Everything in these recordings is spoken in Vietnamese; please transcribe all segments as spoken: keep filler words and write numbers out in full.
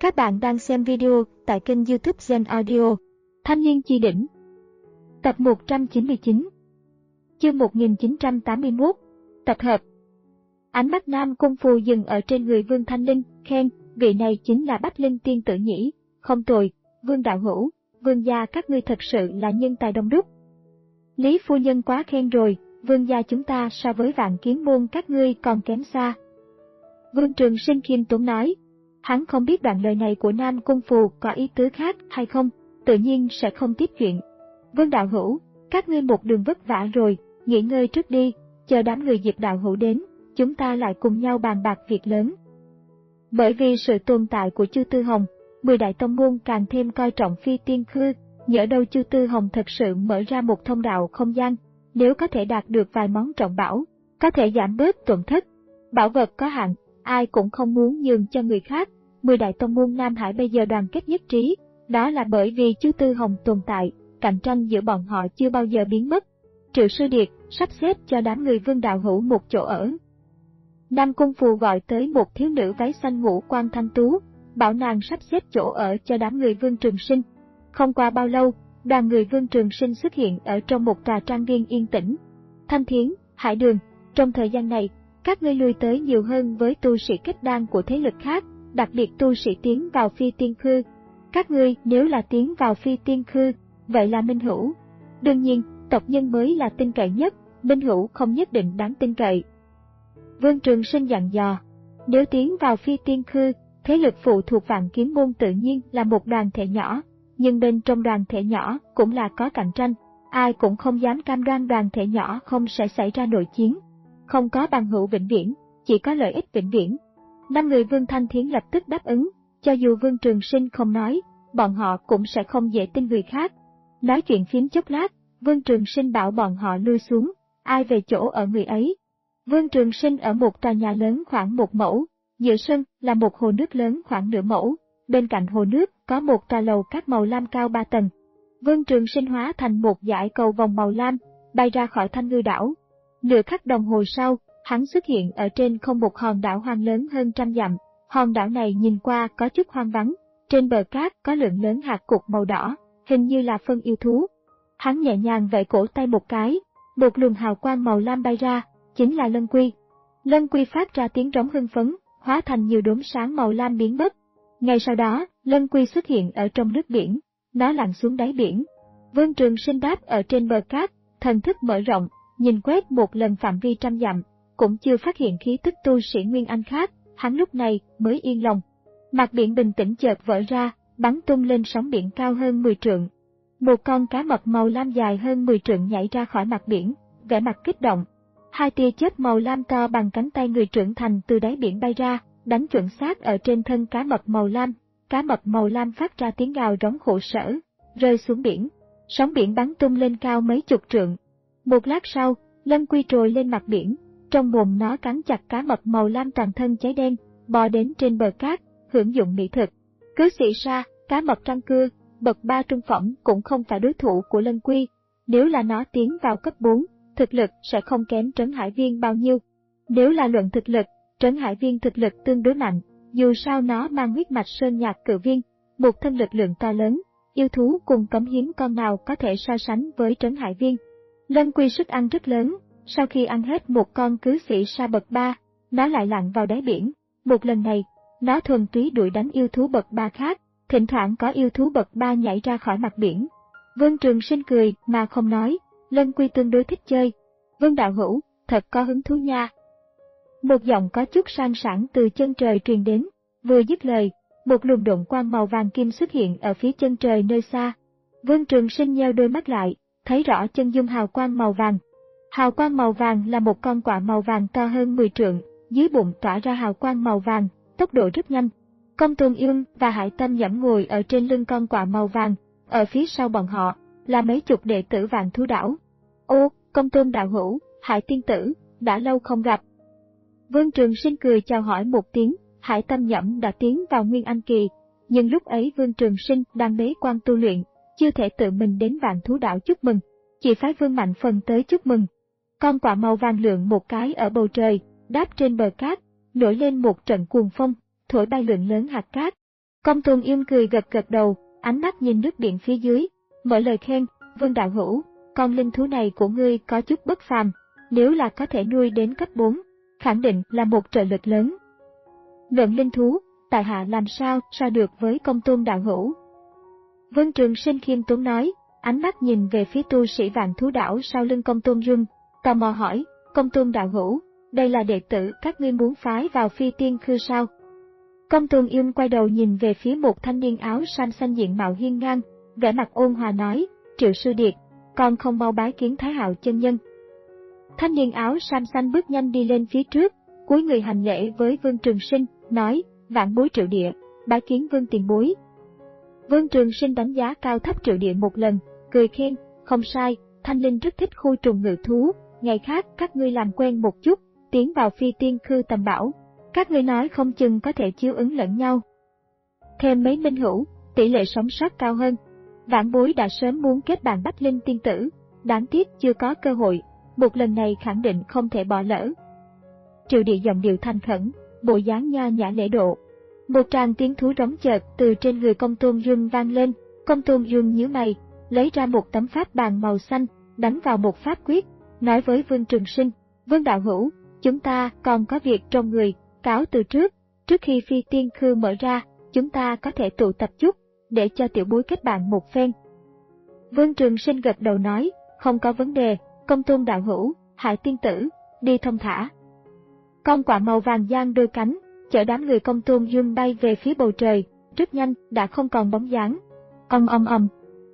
Các bạn đang xem video tại kênh YouTube Zen Audio. Thanh niên chi đỉnh. Tập một trăm chín mươi chín. Chương một nghìn chín trăm tám mươi mốt. Tập hợp. Ánh mắt Nam Cung Phù dừng ở trên người Vương Thanh Linh, khen, vị này chính là Bách Linh tiên tử nhỉ, không tồi, Vương đạo hữu, Vương gia các ngươi thật sự là nhân tài đông đúc. Lý phu nhân quá khen rồi, Vương gia chúng ta so với Vạn Kiếm môn các ngươi còn kém xa. Vương Trường Sinh khiêm tốn nói. Hắn không biết đoạn lời này của Nam Cung Phù có ý tứ khác hay không, tự nhiên sẽ không tiếp chuyện. Vương đạo hữu, các ngươi một đường vất vả rồi, nghỉ ngơi trước đi, chờ đám người Diệp đạo hữu đến, chúng ta lại cùng nhau bàn bạc việc lớn. Bởi vì sự tồn tại của Chu Tư Hồng, mười đại tông môn càng thêm coi trọng Phi Tiên Khư, nhỡ đâu Chu Tư Hồng thật sự mở ra một thông đạo không gian, nếu có thể đạt được vài món trọng bảo, có thể giảm bớt tổn thất. Bảo vật có hạn, ai cũng không muốn nhường cho người khác. Mười đại tông môn Nam Hải bây giờ đoàn kết nhất trí, đó là bởi vì Chu Tư Hồng tồn tại, cạnh tranh giữa bọn họ chưa bao giờ biến mất. Triệu Sư Điệt sắp xếp cho đám người Vương đạo hữu một chỗ ở. Nam Cung Phù gọi tới một thiếu nữ váy xanh ngũ quan thanh tú, bảo nàng sắp xếp chỗ ở cho đám người Vương Trường Sinh. Không qua bao lâu, đoàn người Vương Trường Sinh xuất hiện ở trong một trà trang viên yên tĩnh. Thanh Thiến, Hải Đường, trong thời gian này, các ngươi lui tới nhiều hơn với tu sĩ kết đan của thế lực khác, đặc biệt tu sĩ tiến vào Phi Tiên Khư. Các ngươi nếu là tiến vào Phi Tiên Khư, vậy là minh hữu. Đương nhiên, tộc nhân mới là tin cậy nhất, minh hữu không nhất định đáng tin cậy. Vương Trường Sinh dặn dò, nếu tiến vào Phi Tiên Khư, thế lực phụ thuộc Vạn Kiếm môn tự nhiên là một đoàn thể nhỏ, nhưng bên trong đoàn thể nhỏ cũng là có cạnh tranh, ai cũng không dám cam đoan đoàn thể nhỏ không sẽ xảy ra nội chiến. Không có bằng hữu vĩnh viễn, chỉ có lợi ích vĩnh viễn. Năm người Vương Thanh Thiến lập tức đáp ứng, cho dù Vương Trường Sinh không nói, bọn họ cũng sẽ không dễ tin người khác. Nói chuyện phím chốc lát, Vương Trường Sinh bảo bọn họ lui xuống, ai về chỗ ở người ấy. Vương Trường Sinh ở một tòa nhà lớn khoảng một mẫu, giữa sân là một hồ nước lớn khoảng nửa mẫu, bên cạnh hồ nước có một tòa lầu cát màu lam cao ba tầng. Vương Trường Sinh hóa thành một dải cầu vòng màu lam, bay ra khỏi Thanh Ngư đảo. Nửa khắc đồng hồ sau, hắn xuất hiện ở trên không một hòn đảo hoang lớn hơn trăm dặm. Hòn đảo này nhìn qua có chút hoang vắng, trên bờ cát có lượng lớn hạt cục màu đỏ, hình như là phân yêu thú. Hắn nhẹ nhàng vẫy cổ tay một cái, một luồng hào quang màu lam bay ra, chính là Lân Quy. Lân Quy phát ra tiếng rống hưng phấn, hóa thành nhiều đốm sáng màu lam biến mất. Ngay sau đó, Lân Quy xuất hiện ở trong nước biển, nó lặn xuống đáy biển. Vương Trường Sinh đáp ở trên bờ cát, thần thức mở rộng, nhìn quét một lần phạm vi trăm dặm, cũng chưa phát hiện khí tức tu sĩ Nguyên Anh khác, hắn lúc này mới yên lòng. Mặt biển bình tĩnh chợt vỡ ra, bắn tung lên sóng biển cao hơn mười trượng. Một con cá mập màu lam dài hơn mười trượng nhảy ra khỏi mặt biển, vẻ mặt kích động. Hai tia chớp màu lam to bằng cánh tay người trưởng thành từ đáy biển bay ra, đánh chuẩn xác ở trên thân cá mập màu lam. Cá mập màu lam phát ra tiếng gào rống khổ sở, rơi xuống biển. Sóng biển bắn tung lên cao mấy chục trượng. Một lát sau, Lân Quy trồi lên mặt biển, trong mồm nó cắn chặt cá mập màu lam toàn thân cháy đen, bò đến trên bờ cát, hưởng dụng mỹ thực. Cứ xị ra, cá mập trăng cưa, bậc ba trung phẩm cũng không phải đối thủ của Lân Quy. Nếu là nó tiến vào cấp bốn, thực lực sẽ không kém Trấn Hải Viên bao nhiêu. Nếu là luận thực lực, Trấn Hải Viên thực lực tương đối mạnh, dù sao nó mang huyết mạch sơn nhạc cự viên, một thân lực lượng to lớn, yêu thú cùng cấm hiếm con nào có thể so sánh với Trấn Hải Viên. Lân Quy sức ăn rất lớn, sau khi ăn hết một con cứ sĩ sa bậc ba, nó lại lặn vào đáy biển. Một lần này, nó thuần túy đuổi đánh yêu thú bậc ba khác, thỉnh thoảng có yêu thú bậc ba nhảy ra khỏi mặt biển. Vương Trường Sinh cười mà không nói, Lân Quy tương đối thích chơi. Vương đạo hữu, thật có hứng thú nha. Một giọng có chút sang sảng từ chân trời truyền đến, vừa dứt lời, một luồng độn quang màu vàng kim xuất hiện ở phía chân trời nơi xa. Vương Trường Sinh nheo đôi mắt lại, thấy rõ chân dung hào quang màu vàng. Hào quang màu vàng là một con quạ màu vàng to hơn mười trượng, dưới bụng tỏa ra hào quang màu vàng, tốc độ rất nhanh. Công Tôn Ương và Hải Tâm Nhẫm ngồi ở trên lưng con quạ màu vàng, ở phía sau bọn họ là mấy chục đệ tử Vạn Thú đảo. Ô, Công Tôn đạo hữu, Hải tiên tử, đã lâu không gặp. Vương Trường Sinh cười chào hỏi một tiếng. Hải Tâm Nhẫm đã tiến vào Nguyên Anh kỳ, nhưng lúc ấy Vương Trường Sinh đang bế quan tu luyện, chưa thể tự mình đến Vạn Thú đảo chúc mừng, chỉ phái Vương Mạnh Phần tới chúc mừng. Con quạ màu vàng lượn một cái ở bầu trời, đáp trên bờ cát, nổi lên một trận cuồng phong, thổi bay lượng lớn hạt cát. Công Tôn Yêm cười gật gật đầu, ánh mắt nhìn nước biển phía dưới, mở lời khen, Vương đạo hữu, con linh thú này của ngươi có chút bất phàm, nếu là có thể nuôi đến cấp bốn, khẳng định là một trợ lực lớn. Luận linh thú, tại hạ làm sao so được với Công Tôn đạo hữu. Vương Trường Sinh khiêm tốn nói, ánh mắt nhìn về phía tu sĩ Vạn Thú Đảo sau lưng Công Tôn Dung, tò mò hỏi, Công Tôn đạo hữu, đây là đệ tử các ngươi muốn phái vào Phi Tiên Khư sao? Công Tôn Yêm quay đầu nhìn về phía một thanh niên áo sam xanh diện mạo hiên ngang, vẻ mặt ôn hòa nói, Triệu Sư Điệt, con không mau bái kiến Thái Hạo chân nhân. Thanh niên áo sam xanh bước nhanh đi lên phía trước, cúi người hành lễ với Vương Trường Sinh, nói, vạn bối Triệu Địa, bái kiến Vương tiền bối. Vương Trường Sinh đánh giá cao thấp Triệu Địa một lần, cười khen, không sai, Thanh Linh rất thích khu trùng ngự thú, ngày khác các ngươi làm quen một chút, tiến vào Phi Tiên Khư tầm bảo. Các ngươi nói không chừng có thể chiếu ứng lẫn nhau. Thêm mấy minh hữu, tỷ lệ sống sót cao hơn. Vãn bối đã sớm muốn kết bạn Bách Linh tiên tử, đáng tiếc chưa có cơ hội, một lần này khẳng định không thể bỏ lỡ. Triệu Địa giọng điệu thành khẩn, bộ dáng nho nhã lễ độ. Một tràng tiếng thú rống chợt từ trên người Công Tôn Dương vang lên, Công Tôn Dương nhíu mày, lấy ra một tấm pháp bàn màu xanh, đánh vào một pháp quyết, nói với Vương Trường Sinh, Vương đạo hữu, chúng ta còn có việc trong người. Cáo từ trước, trước khi Phi Tiên Khư mở ra, chúng ta có thể tụ tập chút, để cho tiểu bối kết bạn một phen. Vương Trường Sinh gật đầu nói, không có vấn đề, Công Tôn đạo hữu, Hải tiên tử, đi thông thả. Con quạ màu vàng giang đôi cánh, chở đám người Công Tôn Dương bay về phía bầu trời, rất nhanh, đã không còn bóng dáng. Ầm ầm ầm.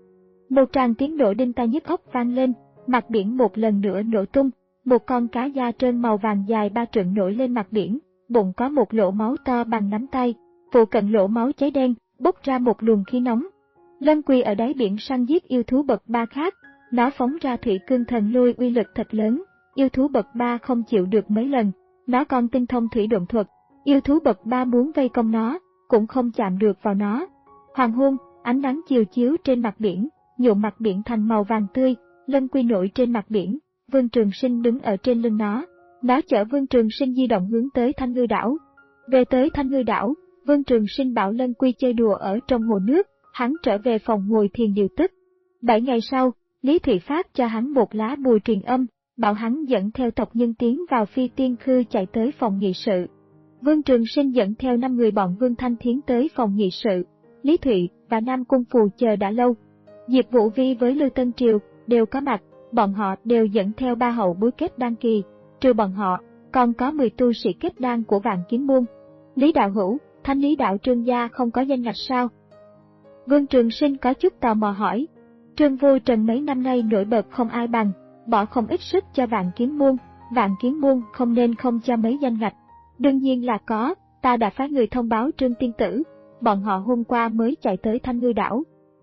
Một tràng tiếng nổ đinh tai nhức óc vang lên, mặt biển một lần nữa nổ tung, một con cá da trơn màu vàng dài ba trượng nổi lên mặt biển. Bụng có một lỗ máu to bằng nắm tay, phụ cận lỗ máu cháy đen, bốc ra một luồng khí nóng. Lâm Quy ở đáy biển săn giết yêu thú bậc ba khác, nó phóng ra thủy cương thần lôi uy lực thật lớn, yêu thú bậc ba không chịu được mấy lần, nó còn tinh thông thủy độn thuật, yêu thú bậc ba muốn vây công nó, cũng không chạm được vào nó. Hoàng hôn, ánh nắng chiều chiếu trên mặt biển, nhuộm mặt biển thành màu vàng tươi, Lâm Quy nổi trên mặt biển, Vương Trường Sinh đứng ở trên lưng nó. Nó chở Vương Trường Sinh di động hướng tới Thanh Ngư đảo. Về tới Thanh Ngư đảo, Vương Trường Sinh bảo Lân Quy chơi đùa ở trong hồ nước, hắn trở về phòng ngồi thiền điều tức. Bảy ngày sau, Lý Thụy phát cho hắn một lá bùa truyền âm, bảo hắn dẫn theo tộc nhân tiến vào Phi Tiên Khư chạy tới phòng nghị sự. Vương Trường Sinh dẫn theo năm người bọn Vương Thanh Thiến tới phòng nghị sự. Lý Thụy và Nam Cung Phù chờ đã lâu. Diệp Vũ Vi với Lưu Tân Triều đều có mặt, bọn họ đều dẫn theo ba hậu bối kết đan kỳ. Trừ bọn họ, còn có mười tu sĩ kết đan của Vạn Kiếm môn. Lý đạo hữu, Thanh Lý đạo Trương gia không có danh ngạch sao? Vương Trường Sinh có chút tò mò hỏi. Trương Vô Trần mấy năm nay nổi bật không ai bằng, bỏ không ít sức cho Vạn Kiếm môn, Vạn Kiếm môn không nên không cho mấy danh ngạch. Đương nhiên là có, ta đã phái người thông báo Trương tiên tử, bọn họ hôm qua mới chạy tới Thanh Ngư đảo.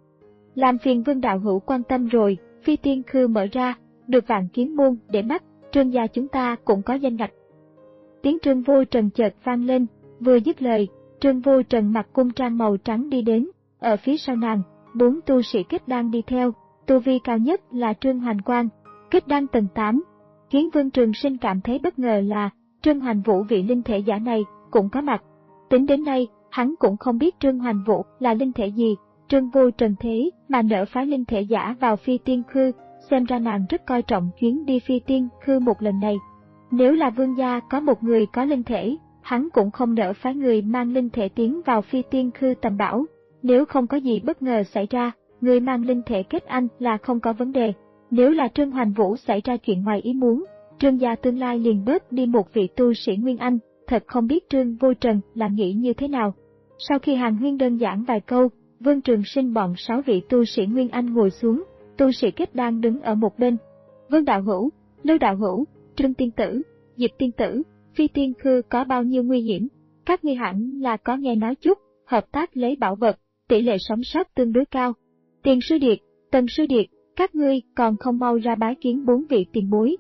Làm phiền Vương đạo hữu quan tâm rồi, Phi Tiên Khư mở ra, được Vạn Kiếm môn để mắt. Trương gia chúng ta cũng có danh ngạch. Tiếng Trương Vô Trần chợt vang lên, vừa dứt lời, Trương Vô Trần mặc cung trang màu trắng đi đến, ở phía sau nàng, bốn tu sĩ kết đan đi theo, tu vi cao nhất là Trương Hoành Quang, kết đan tầng tám. Khiến Vương Trường Sinh cảm thấy bất ngờ là, Trương Hoành Vũ vị linh thể giả này, cũng có mặt. Tính đến nay, hắn cũng không biết Trương Hoành Vũ là linh thể gì, Trương Vô Trần thế mà nỡ phái linh thể giả vào Phi Tiên Khư. Xem ra nàng rất coi trọng chuyến đi Phi Tiên Khư một lần này. Nếu là Vương gia có một người có linh thể, hắn cũng không nỡ phái người mang linh thể tiến vào Phi Tiên Khư tầm bảo. Nếu không có gì bất ngờ xảy ra, người mang linh thể kết anh là không có vấn đề. Nếu là Trương Hoành Vũ xảy ra chuyện ngoài ý muốn, Trương gia tương lai liền bớt đi một vị tu sĩ Nguyên Anh, thật không biết Trương Vô Trần là nghĩ như thế nào. Sau khi Hàn Huyên đơn giản vài câu, Vương Trường Sinh bọn sáu vị tu sĩ Nguyên Anh ngồi xuống. Tu sĩ kết đan đứng ở một bên. Vương đạo hữu, Lưu đạo hữu, Trương tiên tử, Diệp tiên tử, Phi Tiên Khư có bao nhiêu nguy hiểm? Các ngươi hẳn là có nghe nói chút, hợp tác lấy bảo vật, tỷ lệ sống sót tương đối cao. Tiền sư điệt, Tần sư điệt, các ngươi còn không mau ra bái kiến bốn vị tiền bối.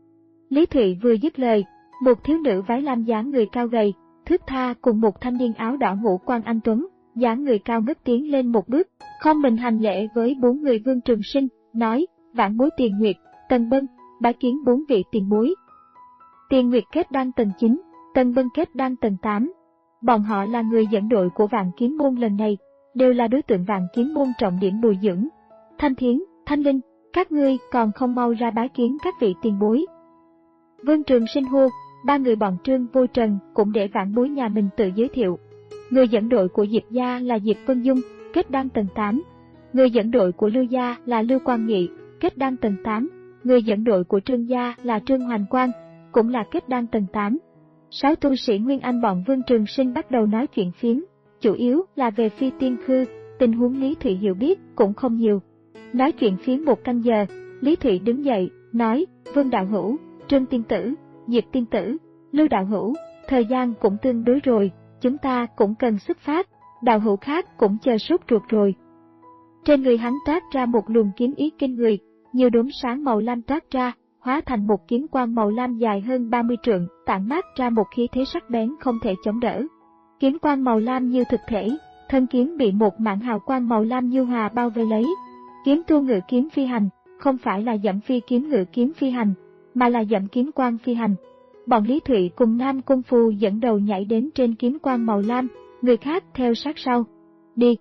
Lý Thụy vừa dứt lời, một thiếu nữ váy lam dáng người cao gầy, thướt tha cùng một thanh niên áo đỏ ngũ quan anh tuấn, dáng người cao ngất tiến lên một bước, không mình hành lễ với bốn người Vương Trường Sinh, nói, vãn bối Tiền Nguyệt, Tần Bân, bái kiến bốn vị tiền bối. Tiền Nguyệt kết đan tầng chín, Tần Bân kết đan tầng tám. Bọn họ là người dẫn đội của Vạn Kiếm Môn lần này, đều là đối tượng Vạn Kiếm Môn trọng điểm bồi dưỡng. Thanh Thiến, Thanh Linh, các ngươi còn không mau ra bái kiến các vị tiền bối. Vương Trường Sinh hô, ba người bọn Trương Vô Trần cũng để vãn bối nhà mình tự giới thiệu. Người dẫn đội của Diệp gia là Diệp Vân Dung, kết đan tầng tám. Người dẫn đội của Lưu gia là Lưu Quang Nghị, kết đan tầng tám. Người dẫn đội của Trương gia là Trương Hoành Quang, cũng là kết đan tầng tám. Sáu tu sĩ Nguyên Anh bọn Vương Trường Sinh bắt đầu nói chuyện phiếm, chủ yếu là về Phi Tiên Khư, tình huống Lý Thụy hiểu biết cũng không nhiều. Nói chuyện phiếm một canh giờ, Lý Thụy đứng dậy, nói, Vương đạo hữu, Trương tiên tử, Diệp tiên tử, Lưu đạo hữu, thời gian cũng tương đối rồi, chúng ta cũng cần xuất phát, đạo hữu khác cũng chờ sốt ruột rồi. Trên người hắn toát ra một luồng kiếm ý kinh người, nhiều đốm sáng màu lam toát ra, hóa thành một kiếm quang màu lam dài hơn ba mươi trượng, tản mát ra một khí thế sắc bén không thể chống đỡ. Kiếm quang màu lam như thực thể, thân kiếm bị một mảng hào quang màu lam nhu hòa bao vây lấy. Kiếm tu ngự kiếm phi hành, không phải là dẫm phi kiếm ngự kiếm phi hành, mà là dẫm kiếm quang phi hành. Bọn Lý Thụy cùng Nam Cung Phu dẫn đầu nhảy đến trên kiếm quang màu lam, người khác theo sát sau. Đi!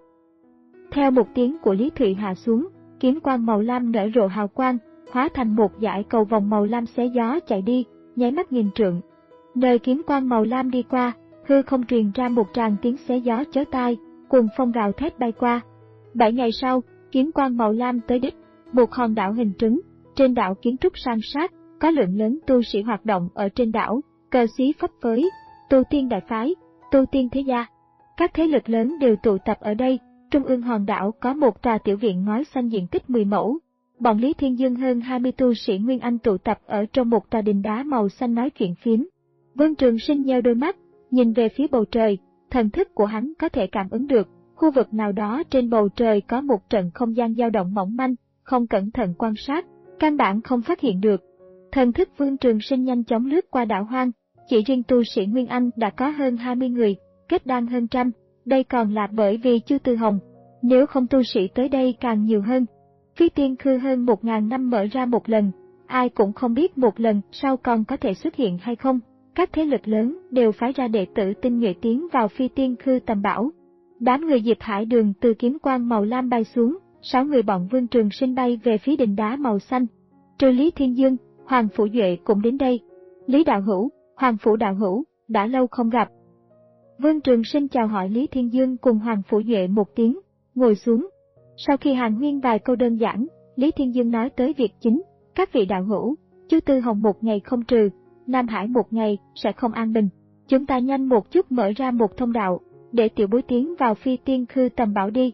Theo một tiếng của Lý Thụy hạ xuống, kiếm quang màu lam nở rộ hào quang, hóa thành một dải cầu vòng màu lam xé gió chạy đi, nháy mắt nghìn trượng. Nơi kiếm quang màu lam đi qua, hư không truyền ra một tràng tiếng xé gió chói tai, cuồng phong gào thét bay qua. Bảy ngày sau, kiếm quang màu lam tới đích, một hòn đảo hình trứng, trên đảo kiến trúc san sát, có lượng lớn tu sĩ hoạt động ở trên đảo, cờ xí phấp phới, tu tiên đại phái, tu tiên thế gia. Các thế lực lớn đều tụ tập ở đây, trung ương hòn đảo có một tòa tiểu viện ngói xanh diện tích mười mẫu. Bọn Lý Thiên Dương hơn hai mươi tu sĩ Nguyên Anh tụ tập ở trong một tòa đình đá màu xanh nói chuyện phiếm. Vương Trường Sinh nheo đôi mắt, nhìn về phía bầu trời, thần thức của hắn có thể cảm ứng được, khu vực nào đó trên bầu trời có một trận không gian dao động mỏng manh, không cẩn thận quan sát, căn bản không phát hiện được. Thần thức Vương Trường Sinh nhanh chóng lướt qua đảo hoang, chỉ riêng tu sĩ Nguyên Anh đã có hơn hai mươi người, kết đan hơn trăm, đây còn là bởi vì Chu Tư Hồng, nếu không tu sĩ tới đây càng nhiều hơn. Phi Tiên Khư hơn một ngàn năm mở ra một lần, ai cũng không biết một lần sau còn có thể xuất hiện hay không. Các thế lực lớn đều phái ra đệ tử tinh nhuệ tiến vào Phi Tiên Khư tầm bảo. Đám người Diệp Hải Đường từ kiếm quang màu lam bay xuống, sáu người bọn Vương Trường Sinh bay về phía đình đá màu xanh. Trừ Lý Thiên Dương, Hoàng Phủ Duệ cũng đến đây. Lý đạo hữu, Hoàng Phủ đạo hữu, đã lâu không gặp. Vương Trường Sinh chào hỏi Lý Thiên Dương cùng Hoàng Phủ Duệ một tiếng, ngồi xuống. Sau khi hàn huyên vài câu đơn giản, Lý Thiên Dương nói tới việc chính, các vị đạo hữu, Chu Tư Hồng một ngày không trừ, Nam Hải một ngày sẽ không an bình. Chúng ta nhanh một chút mở ra một thông đạo, để tiểu bối tiến vào Phi Tiên Khư tầm bảo đi.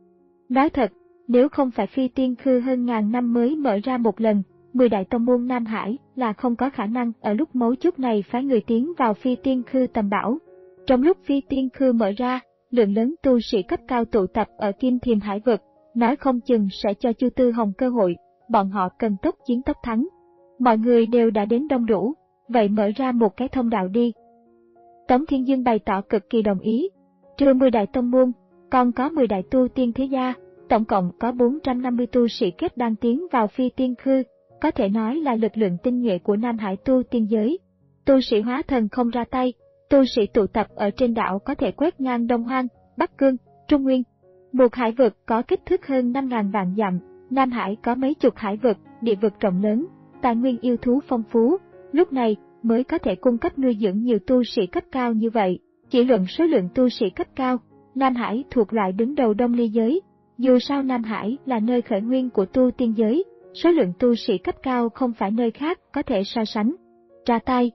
Nói thật, nếu không phải Phi Tiên Khư hơn ngàn năm mới mở ra một lần, mười đại tông môn Nam Hải là không có khả năng ở lúc mấu chốt này phái người tiến vào Phi Tiên Khư tầm bảo. Trong lúc Phi Tiên Khư mở ra, lượng lớn tu sĩ cấp cao tụ tập ở Kim Thiềm Hải vực, nói không chừng sẽ cho Chu Tư Hồng cơ hội, bọn họ cần tốc chiến tốc thắng. Mọi người đều đã đến đông đủ, vậy mở ra một cái thông đạo đi. Tống Thiên Dương bày tỏ cực kỳ đồng ý. Trừ mười đại tông môn, còn có mười đại tu tiên thế gia, tổng cộng có bốn trăm năm mươi tu sĩ kết đan tiến vào Phi Tiên Khư, có thể nói là lực lượng tinh nhuệ của Nam Hải tu tiên giới. Tu sĩ hóa thần không ra tay, tu sĩ tụ tập ở trên đảo có thể quét ngang Đông Hoang, Bắc Cương, Trung Nguyên. Một hải vực có kích thước hơn năm nghìn vạn dặm, Nam Hải có mấy chục hải vực, địa vực rộng lớn, tài nguyên yêu thú phong phú, lúc này mới có thể cung cấp nuôi dưỡng nhiều tu sĩ cấp cao như vậy. Chỉ luận số lượng tu sĩ cấp cao, Nam Hải thuộc loại đứng đầu Đông Ly giới. Dù sao Nam Hải là nơi khởi nguyên của tu tiên giới, số lượng tu sĩ cấp cao không phải nơi khác có thể so sánh. Ra tay.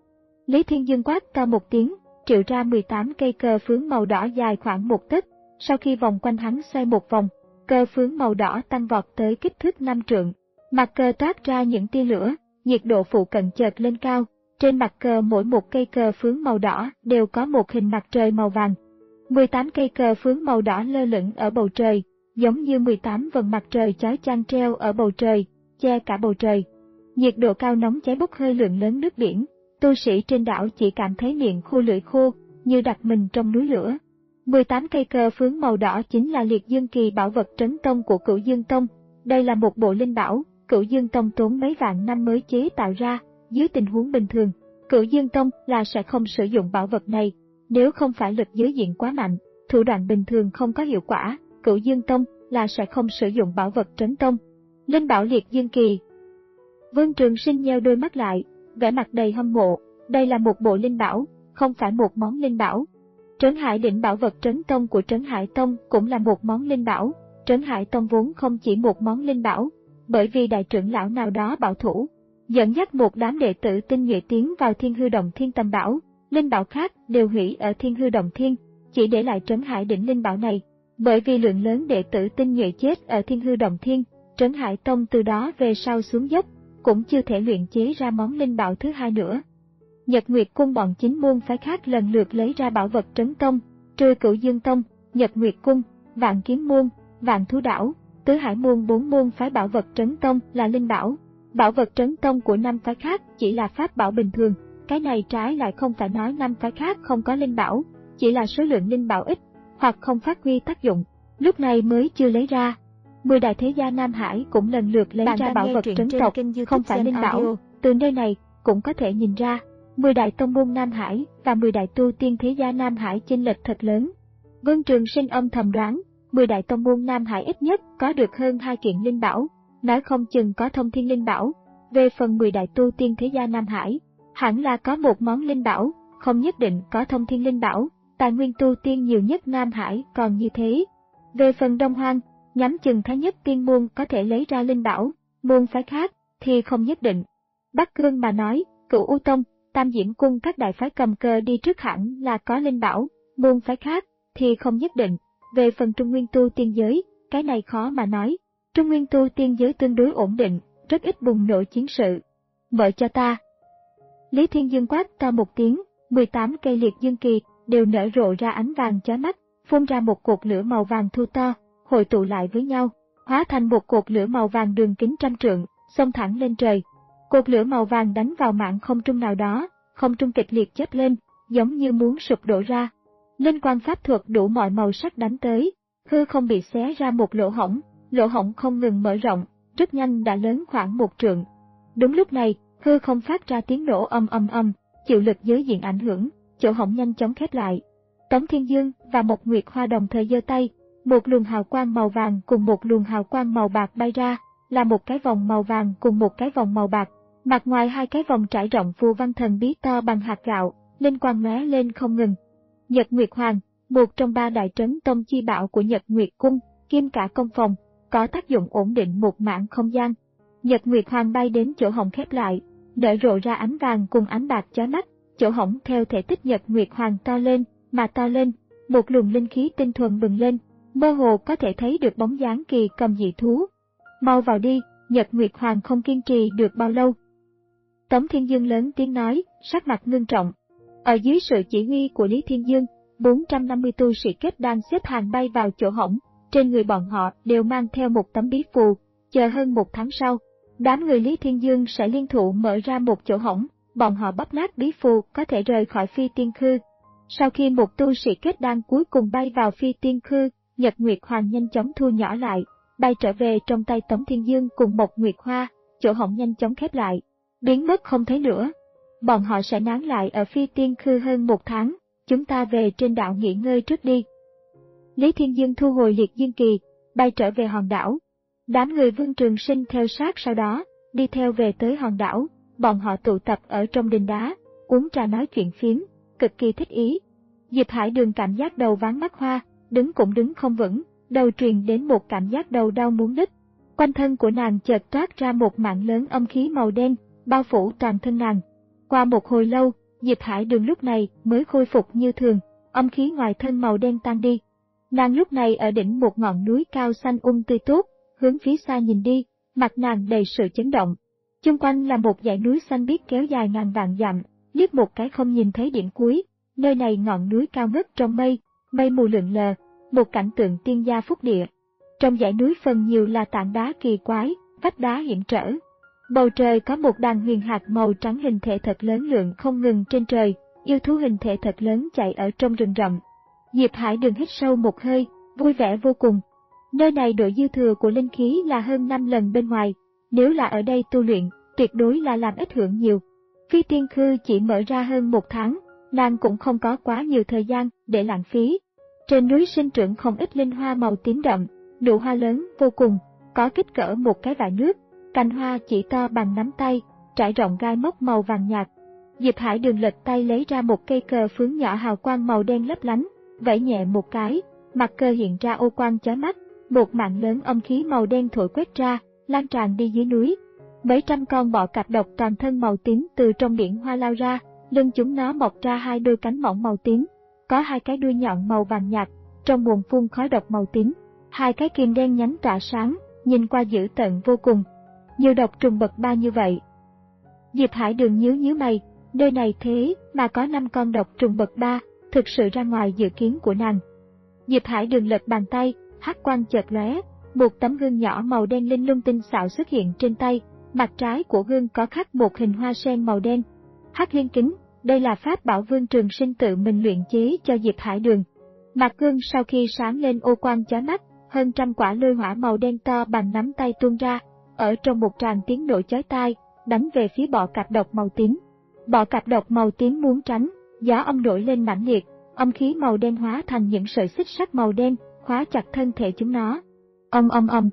Lý Thiên Dương quát to một tiếng, triệu ra mười tám cây cờ phướng màu đỏ dài khoảng một tấc. Sau khi vòng quanh hắn xoay một vòng, cờ phướng màu đỏ tăng vọt tới kích thước năm trượng. Mặt cờ toát ra những tia lửa, nhiệt độ phụ cận chợt lên cao. Trên mặt cờ mỗi một cây cờ phướng màu đỏ đều có một hình mặt trời màu vàng. mười tám cây cờ phướng màu đỏ lơ lửng ở bầu trời, giống như mười tám vầng mặt trời chói chang treo ở bầu trời, che cả bầu trời. Nhiệt độ cao nóng cháy bốc hơi lượng lớn nước biển, tu sĩ trên đảo chỉ cảm thấy miệng khô lưỡi khô, như đặt mình trong núi lửa. mười tám cây cờ phướng màu đỏ chính là liệt dương kỳ bảo vật trấn tông của Cửu Dương Tông. Đây là một bộ linh bảo, Cửu Dương Tông tốn mấy vạn năm mới chế tạo ra. Dưới tình huống bình thường, Cửu Dương Tông là sẽ không sử dụng bảo vật này, Nếu không phải lực giới diện quá mạnh, thủ đoạn bình thường không có hiệu quả, Cửu Dương Tông là sẽ không sử dụng bảo vật trấn tông. Linh bảo liệt dương kỳ. Vương Trường Sinh nheo đôi mắt lại, vẻ mặt đầy hâm mộ. Đây là một bộ linh bảo, không phải một món linh bảo. Trấn Hải đỉnh bảo vật trấn tông của Trấn Hải Tông cũng là một món linh bảo. Trấn Hải Tông vốn không chỉ một món linh bảo, bởi vì đại trưởng lão nào đó bảo thủ, dẫn dắt một đám đệ tử tinh nhuệ tiến vào Thiên Hư Động Thiên tầm bảo, linh bảo khác đều hủy ở Thiên Hư Động Thiên, chỉ để lại Trấn Hải đỉnh linh bảo này. Bởi vì lượng lớn đệ tử tinh nhuệ chết ở Thiên Hư Động Thiên, Trấn Hải Tông từ đó về sau xuống dốc, cũng chưa thể luyện chế ra món linh bảo thứ hai nữa. Nhật Nguyệt Cung bọn chính môn phái khác lần lượt lấy ra bảo vật trấn tông, trừ Cửu Dương Tông, Nhật Nguyệt Cung, Vạn Kiếm Môn, Vạn Thú Đảo, Tứ Hải Môn bốn môn phái bảo vật trấn tông là linh bảo. Bảo vật trấn tông của năm phái khác chỉ là pháp bảo bình thường, cái này trái lại không phải nói năm phái khác không có linh bảo, chỉ là số lượng linh bảo ít, hoặc không phát huy tác dụng, lúc này mới chưa lấy ra. Mười đại thế gia Nam Hải cũng lần lượt lấy Bạn ra bảo vật trấn tộc, không phải linh bảo. Audio. Từ nơi này cũng có thể nhìn ra, mười đại tông môn Nam Hải và mười đại tu tiên thế gia Nam Hải chênh lệch thật lớn. Vương Trường Sinh âm thầm đoán, mười đại tông môn Nam Hải ít nhất có được hơn hai kiện linh bảo, nói không chừng có thông thiên linh bảo. Về phần mười đại tu tiên thế gia Nam Hải, hẳn là có một món linh bảo, không nhất định có thông thiên linh bảo, tài nguyên tu tiên nhiều nhất Nam Hải còn như thế. Về phần Đông Hoang, nhắm chừng Thái Nhất Tiên môn có thể lấy ra linh bảo, môn phái khác thì không nhất định. Bắc Cương mà nói, Cửu U Tông, Tam Diễn Cung các đại phái cầm cờ đi trước hẳn là có linh bảo, môn phái khác thì không nhất định. Về phần Trung Nguyên tu tiên giới, cái này khó mà nói. Trung Nguyên tu tiên giới tương đối ổn định, rất ít bùng nổ chiến sự. Mở cho ta. Lý Thiên Dương quát to một tiếng, mười tám cây liệt dương kỳ đều nở rộ ra ánh vàng chói mắt, phun ra một cột lửa màu vàng thu to, hội tụ lại với nhau, hóa thành một cột lửa màu vàng đường kính trăm trượng, xông thẳng lên trời. Cột lửa màu vàng đánh vào mạn không trung nào đó, không trung kịch liệt chớp lên, giống như muốn sụp đổ ra. Linh quang pháp thuật đủ mọi màu sắc đánh tới, hư không bị xé ra một lỗ hổng, lỗ hổng không ngừng mở rộng, rất nhanh đã lớn khoảng một trượng. Đúng lúc này, hư không phát ra tiếng nổ âm âm âm, chịu lực giới diện ảnh hưởng, chỗ hổng nhanh chóng khép lại. Tống Thiên Dương và một Nguyệt Hoa đồng thời giơ tay, một luồng hào quang màu vàng cùng một luồng hào quang màu bạc bay ra, là một cái vòng màu vàng cùng một cái vòng màu bạc. Mặt ngoài hai cái vòng trải rộng phù văn thần bí to bằng hạt gạo, linh quang lóe lên không ngừng. Nhật Nguyệt Hoàng, một trong ba đại trấn tông chi bảo của Nhật Nguyệt Cung, kim cả công phòng, có tác dụng ổn định một mảng không gian. Nhật Nguyệt Hoàng bay đến chỗ hổng khép lại, nở rộ ra ánh vàng cùng ánh bạc chói mắt, chỗ hổng theo thể tích Nhật Nguyệt Hoàng to lên, mà to lên, một luồng linh khí tinh thuần bừng lên, mơ hồ có thể thấy được bóng dáng kỳ cầm dị thú. Mau vào đi, Nhật Nguyệt Hoàng không kiên trì được bao lâu. Tống Thiên Dương lớn tiếng nói, sắc mặt ngưng trọng. Ở dưới sự chỉ huy của Lý Thiên Dương, bốn trăm năm mươi tu sĩ kết đan xếp hàng bay vào chỗ hổng, trên người bọn họ đều mang theo một tấm bí phù, chờ hơn một tháng sau, đám người Lý Thiên Dương sẽ liên thủ mở ra một chỗ hổng, bọn họ bóp nát bí phù có thể rời khỏi Phi Tiên Khư. Sau khi một tu sĩ kết đan cuối cùng bay vào Phi Tiên Khư, Nhật Nguyệt Hoàng nhanh chóng thu nhỏ lại, bay trở về trong tay Tống Thiên Dương cùng một Nguyệt Hoa, chỗ hổng nhanh chóng khép lại, biến mất không thấy nữa. Bọn họ sẽ nán lại ở Phi Tiên Khư hơn một tháng, chúng ta về trên đảo nghỉ ngơi trước đi. Lý Thiên Dương thu hồi liệt dương kỳ, bay trở về hòn đảo. Đám người Vương Trường Sinh theo sát sau đó, đi theo về tới hòn đảo, bọn họ tụ tập ở trong đình đá, uống trà nói chuyện phiếm, cực kỳ thích ý. Diệp Hải Đường cảm giác đầu váng mắt hoa, đứng cũng đứng không vững, đầu truyền đến một cảm giác đầu đau muốn đứt. Quanh thân của nàng chợt toát ra một mảng lớn âm khí màu đen, bao phủ toàn thân nàng. Qua một hồi lâu, Diệp Hải Đường lúc này mới khôi phục như thường, âm khí ngoài thân màu đen tan đi. Nàng lúc này ở đỉnh một ngọn núi cao xanh um tươi tốt, hướng phía xa nhìn đi, mặt nàng đầy sự chấn động. Chung quanh là một dãy núi xanh biếc kéo dài ngàn vạn dặm, liếc một cái không nhìn thấy điểm cuối. Nơi này ngọn núi cao ngất trong mây, mây mù lượn lờ, một cảnh tượng tiên gia phúc địa. Trong dãy núi phần nhiều là tảng đá kỳ quái, vách đá hiểm trở. Bầu trời có một đàn huyền hạt màu trắng hình thể thật lớn lượn không ngừng trên trời, yêu thú hình thể thật lớn chạy ở trong rừng rậm. Diệp Hải Đường hít sâu một hơi, vui vẻ vô cùng. Nơi này độ dư thừa của linh khí là hơn năm lần bên ngoài, nếu là ở đây tu luyện, tuyệt đối là làm ít hưởng nhiều. Phi Tiên Khư chỉ mở ra hơn một tháng, nàng cũng không có quá nhiều thời gian để lãng phí. Trên núi sinh trưởng không ít linh hoa màu tím đậm, nụ hoa lớn vô cùng, có kích cỡ một cái vại nước, cành hoa chỉ to bằng nắm tay, trải rộng gai mốc màu vàng nhạt. Diệp Hải Đường lật tay lấy ra một cây cờ phướng nhỏ hào quang màu đen lấp lánh, vẫy nhẹ một cái, mặt cờ hiện ra ô quang chói mắt, một mạng lớn âm khí màu đen thổi quét ra, lan tràn đi dưới núi. Mấy trăm con bọ cạp độc toàn thân màu tím từ trong biển hoa lao ra, lưng chúng nó mọc ra hai đôi cánh mỏng màu tím, có hai cái đuôi nhọn màu vàng nhạt, trong buồng phun khói độc màu tím, hai cái kim đen nhánh tỏa sáng, nhìn qua dữ tợn vô cùng. Nhiều độc trùng bậc ba như vậy. Diệp Hải Đường nhíu nhíu mày, nơi này thế mà có năm con độc trùng bậc ba, thực sự ra ngoài dự kiến của nàng. Diệp Hải Đường lật bàn tay, hắc quang chợt lóe, một tấm gương nhỏ màu đen linh lung tinh xảo xuất hiện trên tay, mặt trái của gương có khắc một hình hoa sen màu đen. Hắc liên kính, đây là pháp bảo Vương Trường Sinh tự mình luyện chế cho Diệp Hải Đường. Mặt gương sau khi sáng lên ô quang chói mắt, hơn trăm quả lôi hỏa màu đen to bằng nắm tay tuôn ra, ở trong một tràng tiếng nổ chói tai, đánh về phía bọ cạp độc màu tím. Bọ cạp độc màu tím muốn tránh, gió âm nổi lên mãnh liệt, âm khí màu đen hóa thành những sợi xích sắt màu đen, khóa chặt thân thể chúng nó. Ầm ầm ầm.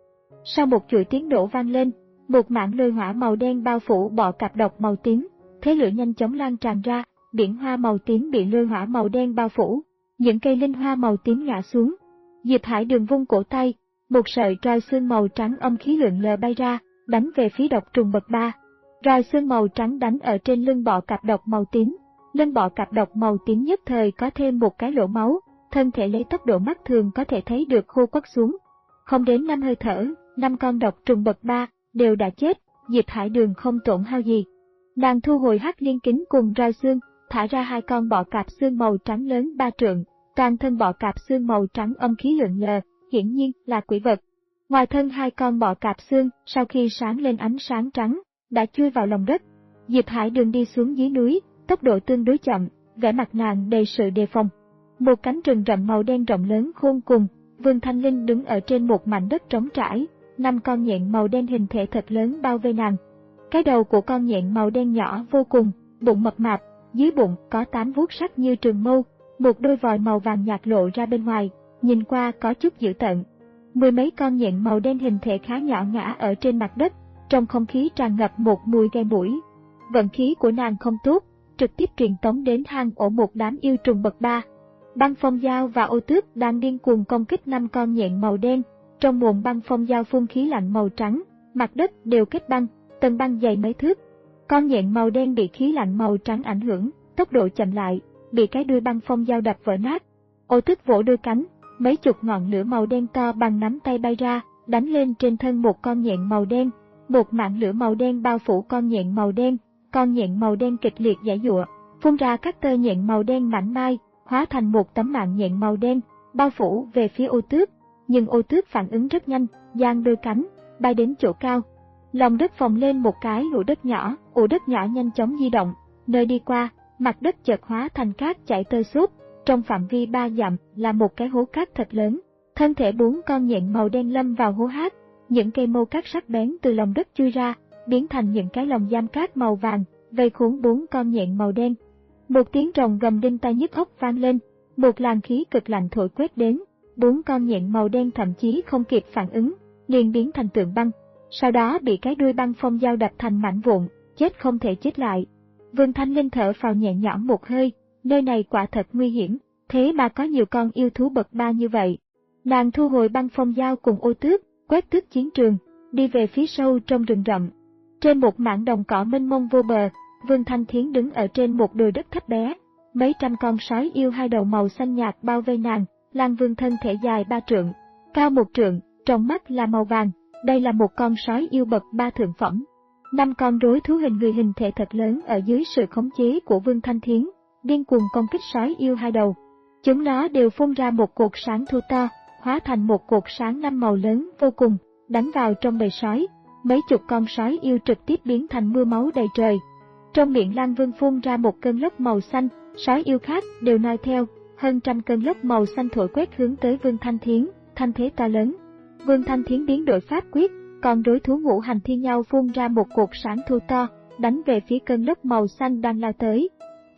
Sau một chuỗi tiếng nổ vang lên, một mảng lôi hỏa màu đen bao phủ bọ cạp độc màu tím, thế lửa nhanh chóng lan tràn ra, biển hoa màu tím bị lôi hỏa màu đen bao phủ, những cây linh hoa màu tím ngã xuống. Diệp Hải Đường vung cổ tay, một sợi roi xương màu trắng âm khí lượn lờ bay ra, đánh về phía độc trùng bậc ba. Roi xương màu trắng đánh ở trên lưng bọ cạp độc màu tím, lưng bọ cạp độc màu tím nhất thời có thêm một cái lỗ máu, thân thể lấy tốc độ mắt thường có thể thấy được khô quắt xuống. Không đến năm hơi thở, năm con độc trùng bậc ba đều đã chết, Diệp Hải Đường không tổn hao gì. Nàng thu hồi hắc liên kính cùng roi xương, thả ra hai con bọ cạp xương màu trắng lớn ba trượng, toàn thân bọ cạp xương màu trắng âm khí lượn lờ, hiển nhiên là quỷ vật. Ngoài thân hai con bọ cạp xương, sau khi sáng lên ánh sáng trắng, đã chui vào lòng đất. Diệp Hải Đường đi xuống dưới núi, tốc độ tương đối chậm, vẻ mặt nàng đầy sự đề phòng. Một cánh rừng rậm màu đen rộng lớn khôn cùng, Vương Thanh Linh đứng ở trên một mảnh đất trống trải, năm con nhện màu đen hình thể thật lớn bao vây nàng. Cái đầu của con nhện màu đen nhỏ vô cùng, bụng mập mạp, dưới bụng có tám vuốt sắc như trường mâu, một đôi vòi màu vàng nhạt lộ ra bên ngoài, nhìn qua có chút dữ tợn. Mười mấy con nhện màu đen hình thể khá nhỏ ngã ở trên mặt đất, trong không khí tràn ngập một mùi gây mũi. Vận khí của nàng không tốt, trực tiếp truyền tống đến hang ổ một đám yêu trùng bậc ba. Băng phong dao và ô tước đang điên cuồng công kích năm con nhện màu đen, trong buồng băng phong dao phun khí lạnh màu trắng, mặt đất đều kết băng, tầng băng dày mấy thước. Con nhện màu đen bị khí lạnh màu trắng ảnh hưởng, tốc độ chậm lại, bị cái đuôi băng phong dao đập vỡ nát. Ô tước vỗ đôi cánh, mấy chục ngọn lửa màu đen to bằng nắm tay bay ra, đánh lên trên thân một con nhện màu đen. Một mảng lửa màu đen bao phủ con nhện màu đen, con nhện màu đen kịch liệt giãy giụa, phun ra các tơ nhện màu đen mảnh mai, hóa thành một tấm mạng nhện màu đen, bao phủ về phía ô tước. Nhưng ô tước phản ứng rất nhanh, giang đôi cánh, bay đến chỗ cao. Lòng đất phồng lên một cái ụ đất nhỏ, ụ đất nhỏ nhanh chóng di động, nơi đi qua, mặt đất chợt hóa thành cát chảy tơi xốp, trong phạm vi ba dặm là một cái hố cát thật lớn. Thân thể bốn con nhện màu đen lâm vào hố hát, những cây mâu cát sắc bén từ lòng đất chui ra, biến thành những cái lồng giam cát màu vàng, vây khốn bốn con nhện màu đen. Một tiếng rồng gầm đinh tai nhức óc vang lên, một làn khí cực lạnh thổi quét đến, bốn con nhện màu đen thậm chí không kịp phản ứng, liền biến thành tượng băng, sau đó bị cái đuôi băng phong dao đập thành mảnh vụn, chết không thể chết lại. Vương Thanh Linh thở phào nhẹ nhõm một hơi, nơi này quả thật nguy hiểm, thế mà có nhiều con yêu thú bậc ba như vậy. Nàng thu hồi băng phong dao cùng ô tước, quét tước chiến trường, đi về phía sâu trong rừng rậm. Trên một mảng đồng cỏ mênh mông vô bờ, Vương Thanh Thiến đứng ở trên một đồi đất thấp bé. Mấy trăm con sói yêu hai đầu màu xanh nhạt bao vây nàng. Lang Vương thân thể dài ba trượng, cao một trượng, trong mắt là màu vàng. Đây là một con sói yêu bậc ba thượng phẩm. Năm con rối thú hình người hình thể thật lớn ở dưới sự khống chế của Vương Thanh Thiến, điên cuồng công kích sói yêu hai đầu. Chúng nó đều phun ra một cột sáng thu to, hóa thành một cột sáng năm màu lớn vô cùng, đánh vào trong bầy sói. Mấy chục con sói yêu trực tiếp biến thành mưa máu đầy trời. Trong miệng Lang Vương phun ra một cơn lốc màu xanh, sói yêu khác đều noi theo, hơn trăm cơn lốc màu xanh thổi quét hướng tới Vương Thanh Thiến, thanh thế to lớn. Vương Thanh Thiến biến đổi pháp quyết, còn đối thú ngũ hành thi nhau phun ra một cột sáng thu to, đánh về phía cơn lốc màu xanh đang lao tới.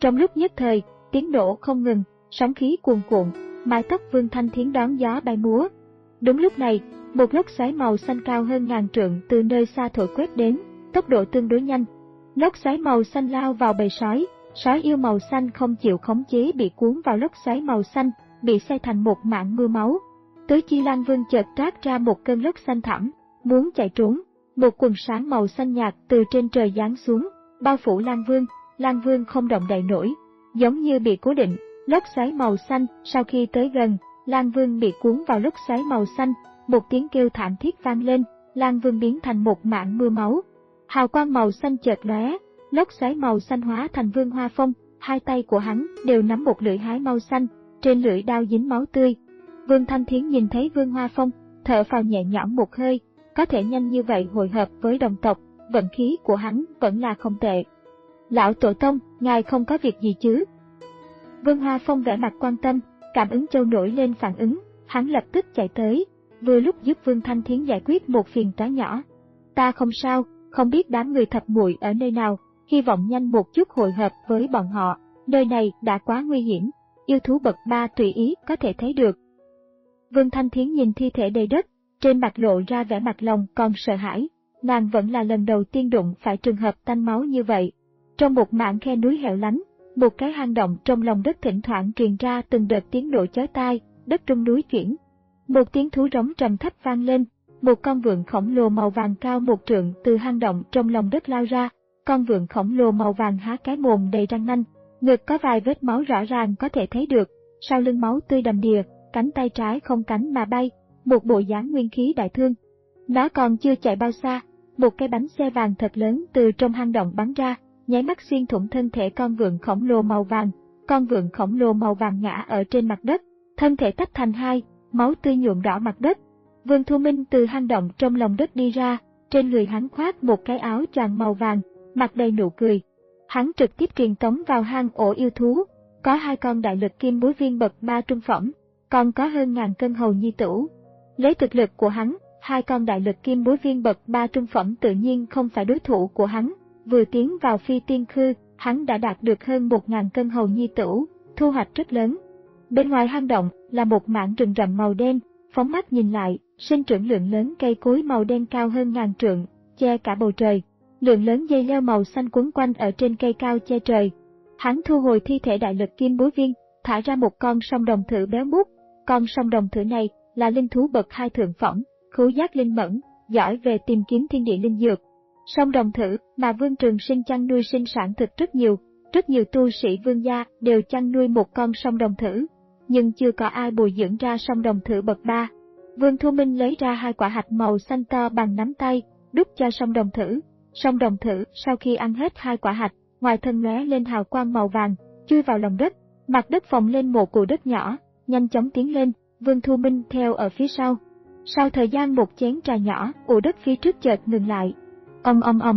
Trong lúc nhất thời, tiếng nổ không ngừng, sóng khí cuồn cuộn, mái tóc Vương Thanh Thiến đón gió bay múa. Đúng lúc này, một lốc xoáy màu xanh cao hơn ngàn trượng từ nơi xa thổi quét đến, tốc độ tương đối nhanh. Lốc xoáy màu xanh lao vào bầy sói, sói yêu màu xanh không chịu khống chế bị cuốn vào lốc xoáy màu xanh, bị xay thành một mảng mưa máu. Tứ Chi Lang Vương chợt trát ra một cơn lốc xanh thẳm, muốn chạy trốn. Một quần sáng màu xanh nhạt từ trên trời giáng xuống, bao phủ Lang Vương. Lang Vương không động đậy nổi, giống như bị cố định. Lốc xoáy màu xanh sau khi tới gần, Lang Vương bị cuốn vào lốc xoáy màu xanh, một tiếng kêu thảm thiết vang lên, Lang Vương biến thành một mảng mưa máu. Hào quang màu xanh chợt lóe, lốc xoáy màu xanh hóa thành Vương Hoa Phong, hai tay của hắn đều nắm một lưỡi hái màu xanh, trên lưỡi đao dính máu tươi. Vương Thanh Thiến nhìn thấy Vương Hoa Phong, thở phào nhẹ nhõm một hơi, có thể nhanh như vậy hội hợp với đồng tộc, vận khí của hắn vẫn là không tệ. Lão Tổ Tông, ngài không có việc gì chứ? Vương Hoa Phong vẻ mặt quan tâm, cảm ứng châu nổi lên phản ứng, hắn lập tức chạy tới, vừa lúc giúp Vương Thanh Thiến giải quyết một phiền toái nhỏ. Ta không sao, không biết đám người Thập Muội ở nơi nào, hy vọng nhanh một chút hội hợp với bọn họ, nơi này đã quá nguy hiểm, yêu thú bậc ba tùy ý có thể thấy được. Vương Thanh Thiến nhìn thi thể đầy đất, trên mặt lộ ra vẻ mặt lòng còn sợ hãi, nàng vẫn là lần đầu tiên đụng phải trường hợp tanh máu như vậy. Trong một mảng khe núi hẻo lánh, một cái hang động trong lòng đất thỉnh thoảng truyền ra từng đợt tiếng nổ chói tai, đất rung núi chuyển. Một tiếng thú rống trầm thấp vang lên, một con vượn khổng lồ màu vàng cao một trượng từ hang động trong lòng đất lao ra. Con vượn khổng lồ màu vàng há cái mồm đầy răng nanh, ngực có vài vết máu rõ ràng có thể thấy được, sau lưng máu tươi đầm đìa, cánh tay trái không cánh mà bay, một bộ dáng nguyên khí đại thương. Nó còn chưa chạy bao xa, một cái bánh xe vàng thật lớn từ trong hang động bắn ra, nháy mắt xuyên thủng thân thể con vượn khổng lồ màu vàng. Con vượn khổng lồ màu vàng ngã ở trên mặt đất, thân thể tách thành hai, máu tươi nhuộm đỏ mặt đất. Vương Thu Minh từ hang động trong lòng đất đi ra, trên người hắn khoác một cái áo choàng màu vàng, mặt đầy nụ cười. Hắn trực tiếp truyền tống vào hang ổ yêu thú, có hai con đại lực kim bối viên bậc ba trung phẩm, còn có hơn ngàn cân hầu nhi tửu. Lấy thực lực của hắn, hai con đại lực kim bối viên bậc ba trung phẩm tự nhiên không phải đối thủ của hắn. Vừa tiến vào phi tiên khư, hắn đã đạt được hơn một ngàn cân hầu nhi tửu, thu hoạch rất lớn. Bên ngoài hang động là một mảng rừng rậm màu đen, phóng mắt nhìn lại, sinh trưởng lượng lớn cây cối màu đen cao hơn ngàn trượng, che cả bầu trời. Lượng lớn dây leo màu xanh quấn quanh ở trên cây cao che trời. Hắn thu hồi thi thể đại lực kim bối viên, thả ra một con song đồng thử béo bút. Con song đồng thử này là linh thú bậc hai thượng phẩm, khứu giác linh mẫn, giỏi về tìm kiếm thiên địa linh dược. Song đồng thử mà Vương Trường Sinh chăn nuôi sinh sản thực rất nhiều, rất nhiều tu sĩ vương gia đều chăn nuôi một con song đồng thử, nhưng chưa có ai bồi dưỡng ra song đồng thử bậc ba. Vương Thu Minh lấy ra hai quả hạch màu xanh to bằng nắm tay, đút cho song đồng thử. Song đồng thử sau khi ăn hết hai quả hạch, ngoài thân lóe lên hào quang màu vàng, chui vào lòng đất, mặt đất phồng lên một cù đất nhỏ, nhanh chóng tiến lên, Vương Thu Minh theo ở phía sau. Sau thời gian một chén trà nhỏ, ụ đất phía trước chợt ngừng lại. Ầm ầm ầm.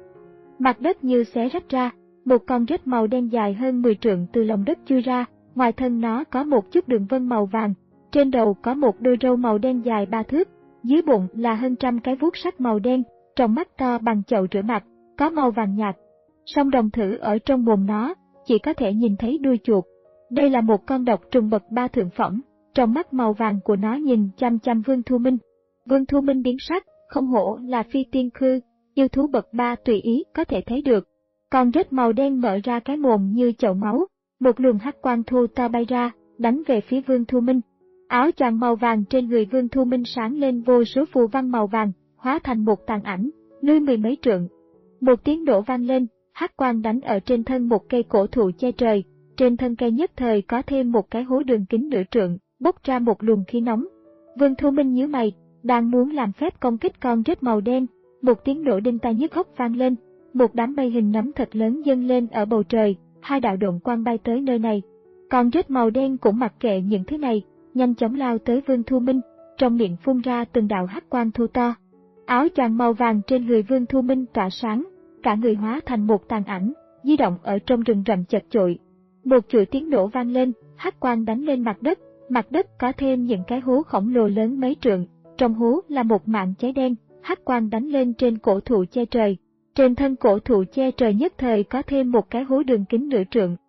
Mặt đất như xé rách ra, một con rết màu đen dài hơn mười trượng từ lòng đất chui ra, ngoài thân nó có một chút đường vân màu vàng, trên đầu có một đôi râu màu đen dài ba thước, dưới bụng là hơn trăm cái vuốt sắt màu đen, trong mắt to bằng chậu rửa mặt, có màu vàng nhạt. Song đồng thử ở trong mồm nó, chỉ có thể nhìn thấy đuôi chuột. Đây là một con độc trùng bậc ba thượng phẩm, trong mắt màu vàng của nó nhìn chăm chăm Vương Thu Minh. Vương Thu Minh biến sắc, không hổ là phi tiên khư, yêu thú bậc ba tùy ý có thể thấy được. Con rết màu đen mở ra cái mồm như chậu máu, một luồng hắc quang thô to bay ra, đánh về phía Vương Thu Minh. Áo choàng màu vàng trên người Vương Thu Minh sáng lên vô số phù văn màu vàng, hóa thành một tàn ảnh, nuôi mười mấy trượng. Một tiếng nổ vang lên, hắc quang đánh ở trên thân một cây cổ thụ che trời, trên thân cây nhất thời có thêm một cái hố đường kính nửa trượng, bốc ra một luồng khí nóng. Vương Thu Minh nhíu mày, đang muốn làm phép công kích con rết màu đen, một tiếng nổ đinh tai nhức óc vang lên, một đám mây hình nấm thật lớn dâng lên ở bầu trời, hai đạo độn quang bay tới nơi này. Con rết màu đen cũng mặc kệ những thứ này, nhanh chóng lao tới Vương Thu Minh, trong miệng phun ra từng đạo hắc quang thô to. Áo choàng màu vàng trên người Vương Thu Minh tỏa sáng, cả người hóa thành một tàn ảnh, di động ở trong rừng rậm chật chội. Một chuỗi tiếng nổ vang lên, hắc quang đánh lên mặt đất, mặt đất có thêm những cái hố khổng lồ lớn mấy trượng, trong hố là một mảng cháy đen, hắc quang đánh lên trên cổ thụ che trời. Trên thân cổ thụ che trời nhất thời có thêm một cái hố đường kính nửa trượng,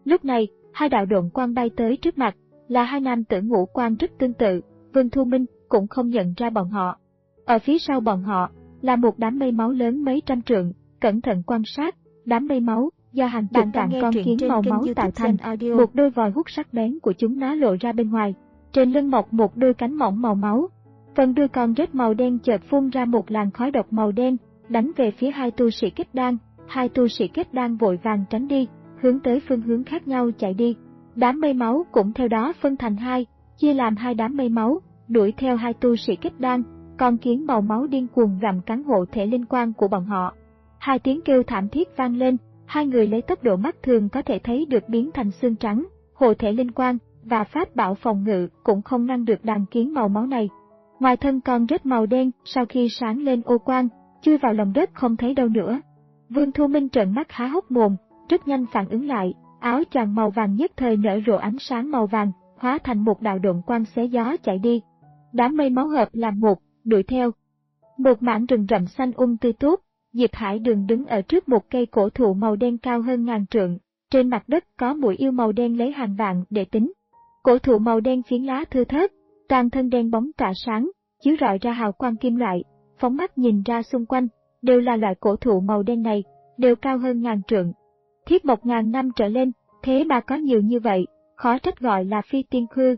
Lúc này, hai đạo độn quang bay tới trước mặt, là hai nam tử ngũ quan rất tương tự, Vương Thu Minh cũng không nhận ra bọn họ. Ở phía sau bọn họ, là một đám mây máu lớn mấy trăm trượng, cẩn thận quan sát, đám mây máu do hàng chục vạn con kiến màu máu tạo thành, một đôi vòi hút sắc bén của chúng nó lộ ra bên ngoài, trên lưng mọc một đôi cánh mỏng màu máu. Phần đuôi con rết màu đen chợt phun ra một làn khói độc màu đen, đánh về phía hai tu sĩ kết đan, hai tu sĩ kết đan vội vàng tránh đi, hướng tới phương hướng khác nhau chạy đi. Đám mây máu cũng theo đó phân thành hai, chia làm hai đám mây máu, đuổi theo hai tu sĩ kết đan, con kiến màu máu điên cuồng gặm cắn hộ thể linh quang của bọn họ. Hai tiếng kêu thảm thiết vang lên, hai người lấy tốc độ mắt thường có thể thấy được biến thành xương trắng, hộ thể linh quang và pháp bảo phòng ngự cũng không ngăn được đàn kiến màu máu này. Ngoài thân con rết màu đen, sau khi sáng lên ô quang, chui vào lòng đất không thấy đâu nữa. Vương Thu Minh trợn mắt há hốc mồm, rất nhanh phản ứng lại, áo choàng màu vàng nhất thời nở rộ ánh sáng màu vàng, hóa thành một đạo độn quang xé gió chạy đi. Đám mây máu hợp làm một, đuổi theo. Một mảng rừng rậm xanh um tươi tốt, Diệp Hải Đường đứng ở trước một cây cổ thụ màu đen cao hơn ngàn trượng, trên mặt đất có mũi yêu màu đen lấy hàng vạn để tính. Cổ thụ màu đen phiến lá thưa thớt, toàn thân đen bóng tỏa sáng, chiếu rọi ra hào quang kim loại, phóng mắt nhìn ra xung quanh, đều là loại cổ thụ màu đen này, đều cao hơn ngàn trượng. Thiết một ngàn năm trở lên, thế mà có nhiều như vậy, khó trách gọi là phi tiên khư.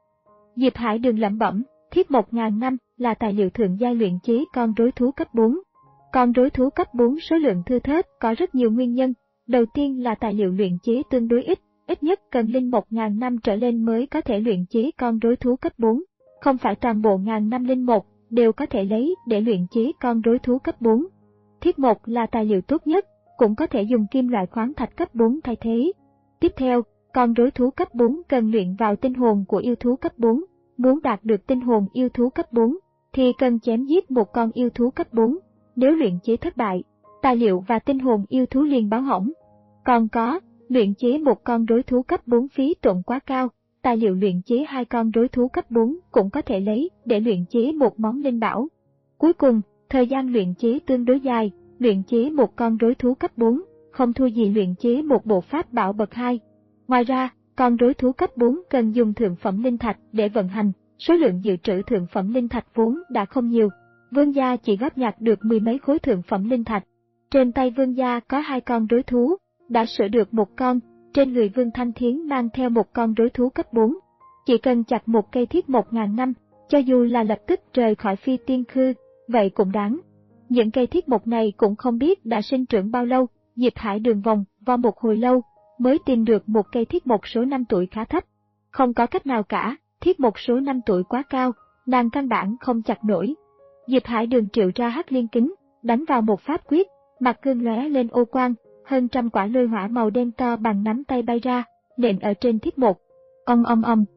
Diệp Hải Đường lẩm bẩm, thiết một ngàn năm là tài liệu thượng giai luyện chế con rối thú cấp bốn. Con rối thú cấp bốn số lượng thưa thớt có rất nhiều nguyên nhân, đầu tiên là tài liệu luyện chế tương đối ít, ít nhất cần linh một ngàn năm trở lên mới có thể luyện chế con rối thú cấp bốn. Không phải toàn bộ ngàn năm linh một đều có thể lấy để luyện chế con rối thú cấp bốn. Thiết một là tài liệu tốt nhất, cũng có thể dùng kim loại khoáng thạch cấp bốn thay thế. Tiếp theo, con rối thú cấp bốn cần luyện vào tinh hồn của yêu thú cấp bốn. Muốn đạt được tinh hồn yêu thú cấp bốn, thì cần chém giết một con yêu thú cấp bốn. Nếu luyện chế thất bại, tài liệu và tinh hồn yêu thú liền báo hỏng. Còn có, luyện chế một con rối thú cấp bốn phí tổn quá cao, tài liệu luyện chế hai con rối thú cấp bốn cũng có thể lấy để luyện chế một món linh bảo. Cuối cùng, thời gian luyện chế tương đối dài, luyện chế một con rối thú cấp bốn, không thua gì luyện chế một bộ pháp bảo bậc hai. Ngoài ra, con rối thú cấp bốn cần dùng thượng phẩm linh thạch để vận hành, số lượng dự trữ thượng phẩm linh thạch vốn đã không nhiều. Vương gia chỉ góp nhặt được mười mấy khối thượng phẩm linh thạch. Trên tay vương gia có hai con rối thú, đã sửa được một con, trên người Vương Thanh Thiến mang theo một con rối thú cấp bốn. Chỉ cần chặt một cây thiết một ngàn năm, cho dù là lập tức rời khỏi phi tiên khư, vậy cũng đáng. Những cây thiết mục này cũng không biết đã sinh trưởng bao lâu, Diệp Hải Đường vòng vo một hồi lâu, mới tìm được một cây thiết mục số năm tuổi khá thấp. Không có cách nào cả, thiết mục số năm tuổi quá cao, nàng căn bản không chặt nổi. Diệp Hải Đường triệu ra hắc liên kính, đánh vào một pháp quyết, mặt gương lóe lên ô quang, hơn trăm quả lôi hỏa màu đen to bằng nắm tay bay ra, nện ở trên thiết mục. Ong ong ong.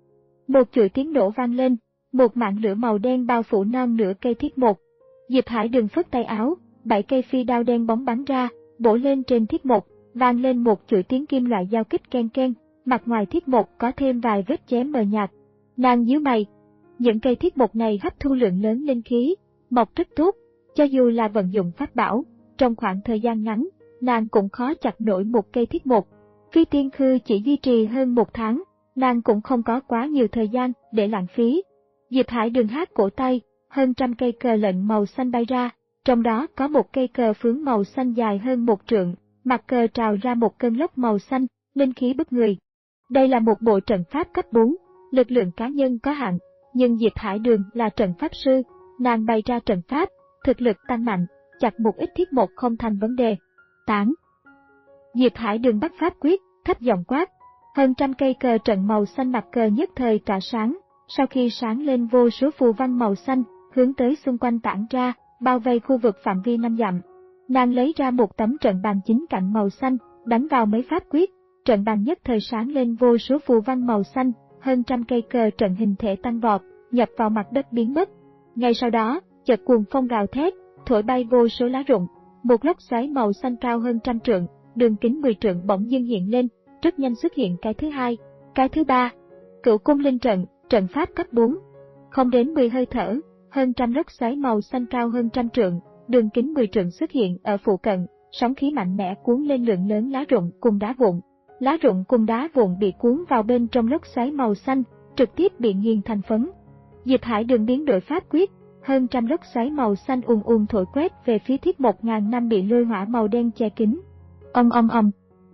Một chuỗi tiếng nổ vang lên, một mảng lửa màu đen bao phủ non nửa cây thiết mục. Diệp Hải Đường phất tay áo, bảy cây phi đao đen bóng bắn ra, bổ lên trên thiết mục, vang lên một chuỗi tiếng kim loại giao kích ken ken, mặt ngoài thiết mục có thêm vài vết chém mờ nhạt. Nàng nhíu mày. Những cây thiết mục này hấp thu lượng lớn linh khí, mọc rất tốt, cho dù là vận dụng pháp bảo, trong khoảng thời gian ngắn, nàng cũng khó chặt nổi một cây thiết mục. Phi tiên khư chỉ duy trì hơn một tháng, nàng cũng không có quá nhiều thời gian để lãng phí. Diệp Hải Đường hát cổ tay, hơn trăm cây cờ lệnh màu xanh bay ra, trong đó có một cây cờ phướng màu xanh dài hơn một trượng, mặt cờ trào ra một cơn lốc màu xanh, linh khí bức người. Đây là một bộ trận pháp cấp bốn, lực lượng cá nhân có hạn, nhưng Diệp Hải Đường là trận pháp sư, nàng bày ra trận pháp, thực lực tăng mạnh, chặt một ít thiết mục không thành vấn đề. Tán. Diệp Hải Đường bắt pháp quyết, thấp giọng quát, hơn trăm cây cờ trận màu xanh mặt cờ nhất thời tỏa sáng, sau khi sáng lên vô số phù văn màu xanh, hướng tới xung quanh tản ra, bao vây khu vực phạm vi năm dặm. Nàng lấy ra một tấm trận bàn chính cạnh màu xanh, đánh vào mấy pháp quyết, trận bàn nhất thời sáng lên vô số phù văn màu xanh, hơn trăm cây cờ trận hình thể tăng vọt, nhập vào mặt đất biến mất. Ngay sau đó, chợt cuồng phong gào thét, thổi bay vô số lá rụng, một lốc xoáy màu xanh cao hơn trăm trượng, đường kính mười trượng bỗng dưng hiện lên, rất nhanh xuất hiện cái thứ hai, cái thứ ba. Cửu cung linh trận, trận pháp cấp bốn. Không đến mười hơi thở, hơn trăm lốc xoáy màu xanh cao hơn trăm trượng, đường kính mười trượng xuất hiện ở phụ cận, sóng khí mạnh mẽ cuốn lên lượng lớn lá rụng cùng đá vụn. lá rụng cùng đá vụn bị cuốn vào bên trong lốc xoáy màu xanh, trực tiếp bị nghiền thành phấn. Diệp Hải Đường biến đổi pháp quyết, hơn trăm lốc xoáy màu xanh ùn ùn thổi quét về phía thiết một ngàn năm bị lôi hỏa màu đen che kín. Ầm ầm ầm.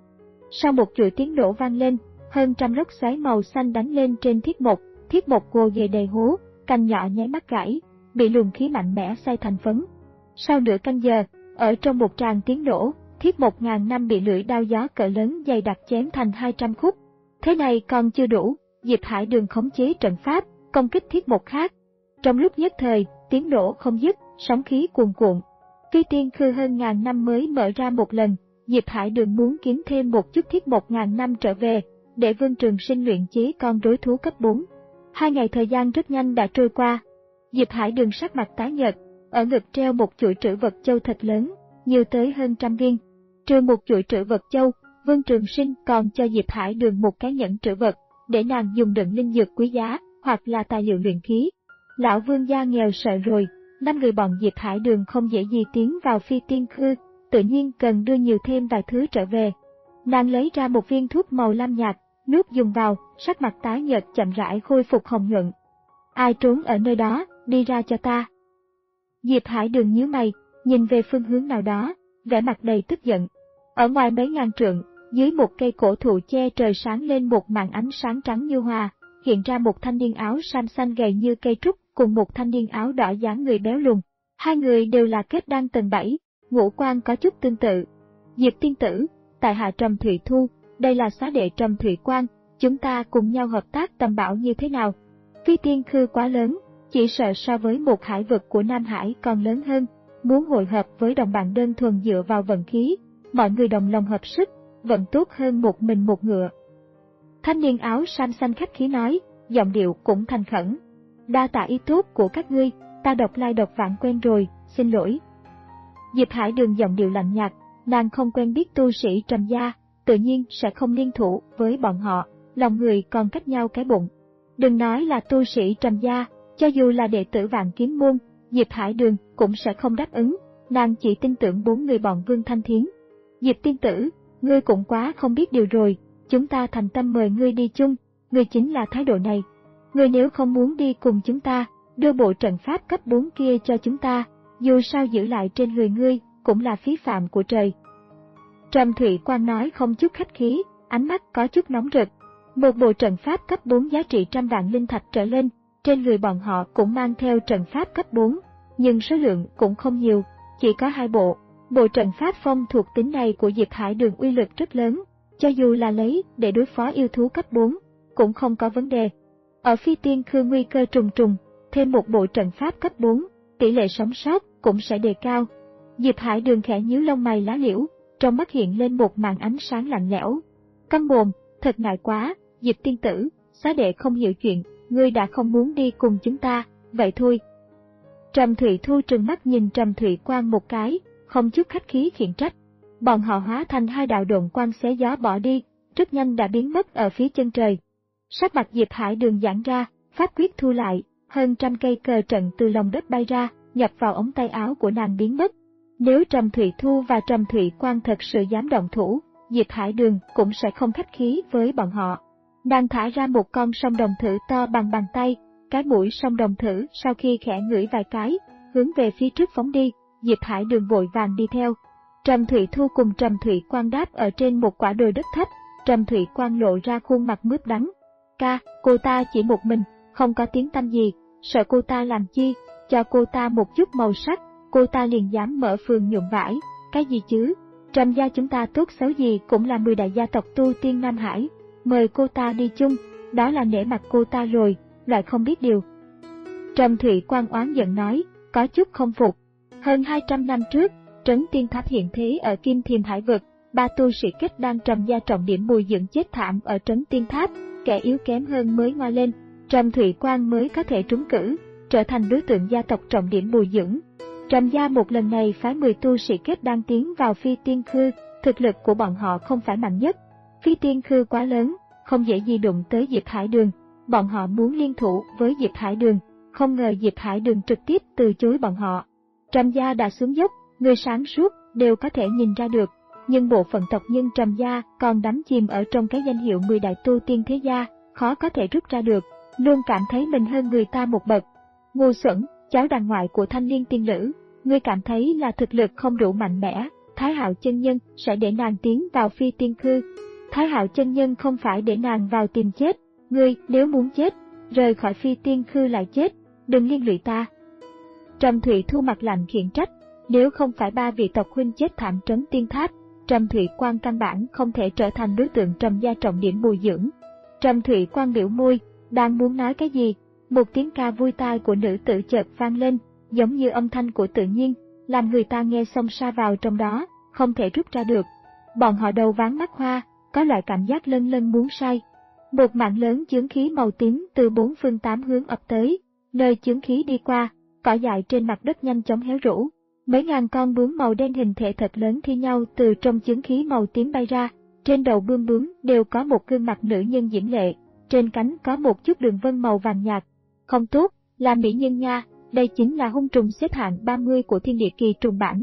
Sau một chuỗi tiếng nổ vang lên, hơn trăm lốc xoáy màu xanh đánh lên trên thiết một, thiết một gồ ghề đầy hố, cành nhỏ nháy mắt gãy, bị luồng khí mạnh mẽ xay thành phấn. Sau nửa canh giờ, ở trong một tràng tiếng nổ, thiết một ngàn năm bị lưỡi đao gió cỡ lớn dày đặc chém thành hai trăm khúc. Thế này còn chưa đủ, Diệp Hải Đường khống chế trận pháp, công kích thiết một khác. Trong lúc nhất thời, tiếng nổ không dứt, sóng khí cuồn cuộn. Phi tiên khư hơn ngàn năm mới mở ra một lần, Diệp Hải Đường muốn kiếm thêm một chút thiết một ngàn năm trở về, để Vương Trường Sinh luyện chế con rối thú cấp bốn. Hai ngày thời gian rất nhanh đã trôi qua. Diệp Hải Đường sắc mặt tái nhợt, ở ngực treo một chuỗi trữ vật châu thật lớn, nhiều tới hơn trăm viên. Trừ một chuỗi trữ vật châu, Vương Trường Sinh còn cho Diệp Hải Đường một cái nhẫn trữ vật, để nàng dùng đựng linh dược quý giá, hoặc là tài liệu luyện khí. Lão Vương gia nghèo sợ rồi, năm người bọn Diệp Hải Đường không dễ gì tiến vào Phi tiên khư, tự nhiên cần đưa nhiều thêm vài thứ trở về. Nàng lấy ra một viên thuốc màu lam nhạt, nuốt dùng vào, sắc mặt tái nhợt chậm rãi khôi phục hồng nhuận. Ai trốn ở nơi đó, đi ra cho ta. Diệp Hải Đường nhíu mày, nhìn về phương hướng nào đó, vẻ mặt đầy tức giận. Ở ngoài mấy ngàn trượng, dưới một cây cổ thụ che trời sáng lên một màn ánh sáng trắng như hoa, hiện ra một thanh niên áo sam xanh gầy như cây trúc cùng một thanh niên áo đỏ dáng người béo lùn. Hai người đều là kết đan tầng bảy, ngũ quan có chút tương tự. Diệp tiên tử, tại hạ Trầm Thụy Thu, đây là xá đệ Trầm Thụy Quang, chúng ta cùng nhau hợp tác tầm bảo như thế nào? Phi tiên khư quá lớn, chỉ sợ so với một hải vực của Nam Hải còn lớn hơn, muốn hội hợp với đồng bạn đơn thuần dựa vào vận khí, mọi người đồng lòng hợp sức, vẫn tốt hơn một mình một ngựa. Thanh niên áo sam xanh khách khí nói, giọng điệu cũng thành khẩn. Đa tạ ý tốt của các ngươi, ta độc lai độc vãng quen rồi, xin lỗi. Diệp Hải Đường giọng điệu lạnh nhạt, nàng không quen biết tu sĩ Trầm gia, tự nhiên sẽ không liên thủ với bọn họ, lòng người còn cách nhau cái bụng. Đừng nói là tu sĩ Trầm gia, cho dù là đệ tử Vạn Kiếm môn, Diệp Hải Đường cũng sẽ không đáp ứng, nàng chỉ tin tưởng bốn người bọn Vương Thanh Thiến. Diệp tiên tử, ngươi cũng quá không biết điều rồi, chúng ta thành tâm mời ngươi đi chung, ngươi chính là thái độ này. Ngươi nếu không muốn đi cùng chúng ta, đưa bộ trận pháp cấp bốn kia cho chúng ta, dù sao giữ lại trên người ngươi, cũng là phí phạm của trời. Trầm Thụy Quang nói không chút khách khí, ánh mắt có chút nóng rực. Một bộ trận pháp cấp bốn giá trị trăm vạn linh thạch trở lên, trên người bọn họ cũng mang theo trận pháp cấp bốn, nhưng số lượng cũng không nhiều, chỉ có hai bộ. Bộ trận pháp phong thuộc tính này của Diệp Hải Đường uy lực rất lớn, cho dù là lấy để đối phó yêu thú cấp bốn, cũng không có vấn đề. Ở Phi tiên khư nguy cơ trùng trùng, thêm một bộ trận pháp cấp bốn, tỷ lệ sống sót cũng sẽ đề cao. Diệp Hải Đường khẽ nhíu lông mày lá liễu, trong mắt hiện lên một màn ánh sáng lạnh lẽo. Câm mồm, thật ngại quá, Diệp tiên tử, xá đệ không hiểu chuyện, ngươi đã không muốn đi cùng chúng ta, vậy thôi. Trầm Thụy Thu trừng mắt nhìn Trầm Thụy Quang một cái, không chút khách khí khiển trách. Bọn họ hóa thành hai đạo độn quang xé gió bỏ đi, rất nhanh đã biến mất ở phía chân trời. Sắc mặt Diệp Hải Đường giãn ra, pháp quyết thu lại, hơn trăm cây cờ trận từ lòng đất bay ra, nhập vào ống tay áo của nàng biến mất. Nếu Trầm Thụy Thu và Trầm Thụy Quang thật sự dám động thủ, Diệp Hải Đường cũng sẽ không khách khí với bọn họ. Nàng thả ra một con sông đồng thử to bằng bàn tay, cái mũi sông đồng thử sau khi khẽ ngửi vài cái, hướng về phía trước phóng đi, Diệp Hải Đường vội vàng đi theo. Trầm Thụy Thu cùng Trầm Thụy Quang đáp ở trên một quả đồi đất thấp, Trầm Thụy Quang lộ ra khuôn mặt mướp đắng. Ca, cô ta chỉ một mình, không có tiếng tăm gì, sợ cô ta làm chi, cho cô ta một chút màu sắc, cô ta liền dám mở phường nhuộm vải, cái gì chứ? Trầm gia chúng ta tốt xấu gì cũng là mười đại gia tộc tu tiên Nam Hải, mời cô ta đi chung, đó là nể mặt cô ta rồi, loại không biết điều. Trầm Thụy Quang oán giận nói, có chút không phục. Hơn hai trăm năm trước, Trấn Tiên Tháp hiện thế ở Kim Thiềm Hải Vực, ba tu sĩ kết đan Trầm gia trọng điểm bồi dưỡng chết thảm ở Trấn Tiên Tháp, kẻ yếu kém hơn mới ngoa lên, Trầm Thụy Quang mới có thể trúng cử, trở thành đối tượng gia tộc trọng điểm bồi dưỡng. Trầm gia một lần này phái mười tu sĩ kết đan tiến vào Phi tiên khư, thực lực của bọn họ không phải mạnh nhất. Phi tiên khư quá lớn, không dễ gì đụng tới Diệp Hải Đường, bọn họ muốn liên thủ với Diệp Hải Đường, không ngờ Diệp Hải Đường trực tiếp từ chối bọn họ. Trầm gia đã xuống dốc, người sáng suốt đều có thể nhìn ra được, nhưng bộ phận tộc nhân Trầm gia còn đắm chìm ở trong cái danh hiệu mười đại tu tiên thế gia, khó có thể rút ra được, luôn cảm thấy mình hơn người ta một bậc. Ngu xuẩn, cháu đàn ngoại của thanh niên tiên nữ, ngươi cảm thấy là thực lực không đủ mạnh mẽ, Thái Hạo chân nhân sẽ để nàng tiến vào phi tiên khư. Thái Hạo chân nhân không phải để nàng vào tìm chết, ngươi nếu muốn chết, rời khỏi phi tiên khư lại chết, đừng liên lụy ta. Trầm Thụy Thu mặt lạnh khiển trách, nếu không phải ba vị tộc huynh chết thảm trấn tiên tháp, Trầm Thụy Quang căn bản không thể trở thành đối tượng Trầm gia trọng điểm bồi dưỡng. Trầm Thụy Quang biểu môi, đang muốn nói cái gì, một tiếng ca vui tai của nữ tử chợt vang lên, giống như âm thanh của tự nhiên, làm người ta nghe xông xa vào trong đó, không thể rút ra được. Bọn họ đầu váng mắt hoa, có loại cảm giác lân lân muốn say. Một mạng lớn chướng khí màu tím từ bốn phương tám hướng ập tới, nơi chướng khí đi qua, cỏ dại trên mặt đất nhanh chóng héo rũ. Mấy ngàn con bướm màu đen hình thể thật lớn thi nhau từ trong chướng khí màu tím bay ra, trên đầu bươm bướm đều có một gương mặt nữ nhân diễm lệ, trên cánh có một chút đường vân màu vàng nhạt. Không tốt, là mỹ nhân nha, đây chính là hung trùng xếp hạng ba mươi của thiên địa kỳ trùng bản.